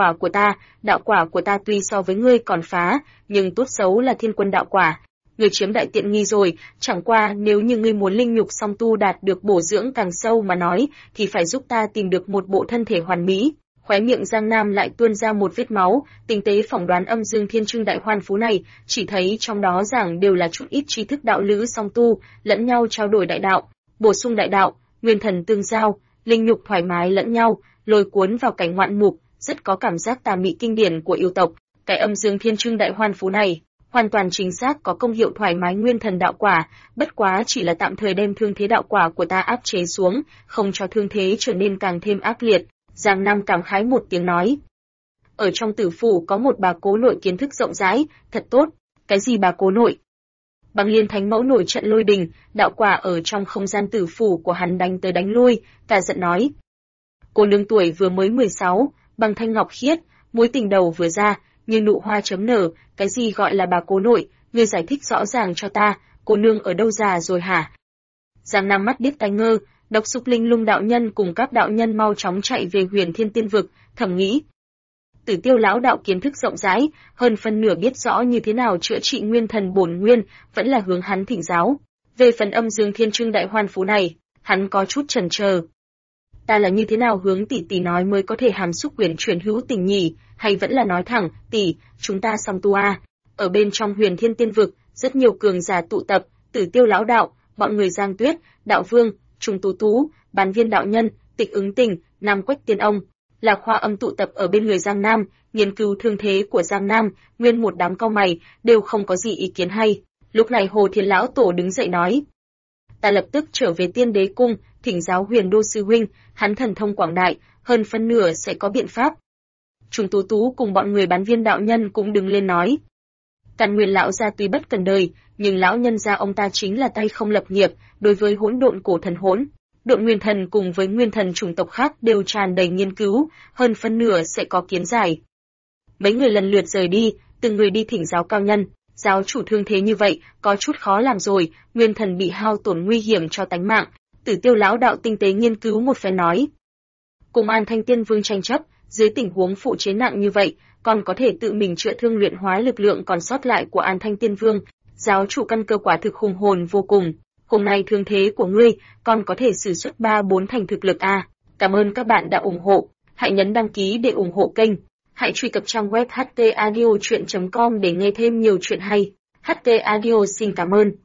quả của ta tuy so với ngươi còn phá, nhưng tốt xấu là thiên quân đạo quả. Ngươi chiếm đại tiện nghi rồi, chẳng qua nếu như ngươi muốn linh nhục song tu đạt được bổ dưỡng càng sâu mà nói, thì phải giúp ta tìm được một bộ thân thể hoàn mỹ. Khóe miệng Giang Nam lại tuôn ra một vết máu, tinh tế phỏng đoán Âm Dương Thiên Trưng đại hoan phú này, chỉ thấy trong đó giảng đều là chút ít tri thức đạo lữ song tu, lẫn nhau trao đổi đại đạo, bổ sung đại đạo, nguyên thần tương giao, linh nhục thoải mái lẫn nhau, lôi cuốn vào cảnh ngoạn mục, rất có cảm giác tà mị kinh điển của yêu tộc. Cái Âm Dương Thiên Trưng đại hoan phú này, hoàn toàn chính xác có công hiệu thoải mái nguyên thần đạo quả, bất quá chỉ là tạm thời đem thương thế đạo quả của ta áp chế xuống, không cho thương thế trở nên càng thêm ác liệt. Giang Nam cảm khái một tiếng nói. Ở trong tử phủ có một bà cố nội kiến thức rộng rãi, thật tốt. Cái gì bà cố nội? Băng Liên Thánh Mẫu nổi trận lôi đình, đạo quả ở trong không gian tử phủ của hắn đánh tới đánh lui, cả giận nói. Cô nương tuổi vừa mới 16, bằng thanh ngọc khiết, mối tình đầu vừa ra, như nụ hoa chấm nở, cái gì gọi là bà cố nội, ngươi giải thích rõ ràng cho ta, cô nương ở đâu già rồi hả? Giang Nam mắt điếc tai ngơ. Độc Súc Linh Lung đạo nhân cùng các đạo nhân mau chóng chạy về Huyền Thiên Tiên vực, thầm nghĩ. Tử Tiêu lão đạo kiến thức rộng rãi, hơn phân nửa biết rõ như thế nào chữa trị nguyên thần bổn nguyên, vẫn là hướng hắn thỉnh giáo. Về phần Âm Dương Thiên Trưng đại hoan phú này, hắn có chút chần chờ. Ta là như thế nào hướng tỷ tỷ nói mới có thể hàm xúc quyền chuyển hữu tình nhỉ, hay vẫn là nói thẳng, tỷ, chúng ta song tu a. Ở bên trong Huyền Thiên Tiên vực, rất nhiều cường giả tụ tập, Tử Tiêu lão đạo, bọn người Giang Tuyết, Đạo Vương, Trùng Tú Tú, Bán Viên đạo nhân, Tịch Ứng Tình, Nam Quách Tiên ông, là khoa âm tụ tập ở bên người Giang Nam, nghiên cứu thương thế của Giang Nam, nguyên một đám cau mày, đều không có gì ý kiến hay. Lúc này Hồ Thiên lão tổ đứng dậy nói: "Ta lập tức trở về Tiên Đế cung, thỉnh giáo Huyền Đô sư huynh, hắn thần thông quảng đại, hơn phân nửa sẽ có biện pháp." Trùng Tú Tú cùng bọn người Bán Viên đạo nhân cũng đứng lên nói: "Càn Nguyên lão gia tuy bất cần đời, nhưng lão nhân gia ông ta chính là tay không lập nghiệp, đối với hỗn độn cổ thần hỗn độn nguyên thần cùng với nguyên thần chủng tộc khác đều tràn đầy nghiên cứu, hơn phân nửa sẽ có kiến giải." Mấy người lần lượt rời đi, từng người đi thỉnh giáo cao nhân. Giáo chủ thương thế như vậy, có chút khó làm rồi, nguyên thần bị hao tổn nguy hiểm cho tánh mạng. Tử Tiêu lão đạo tinh tế nghiên cứu một phen nói: "Cùng An Thanh Tiên Vương tranh chấp, dưới tình huống phụ chế nặng như vậy, còn có thể tự mình chữa thương luyện hóa lực lượng còn sót lại của An Thanh Tiên Vương, giáo chủ căn cơ quả thực hùng hồn vô cùng. Hôm nay thương thế của ngươi, còn có thể sử xuất 3-4 thành thực lực a." Cảm ơn các bạn đã ủng hộ, hãy nhấn đăng ký để ủng hộ kênh. Hãy truy cập trang web htaudio.com để nghe thêm nhiều chuyện hay. HT Audio xin cảm ơn.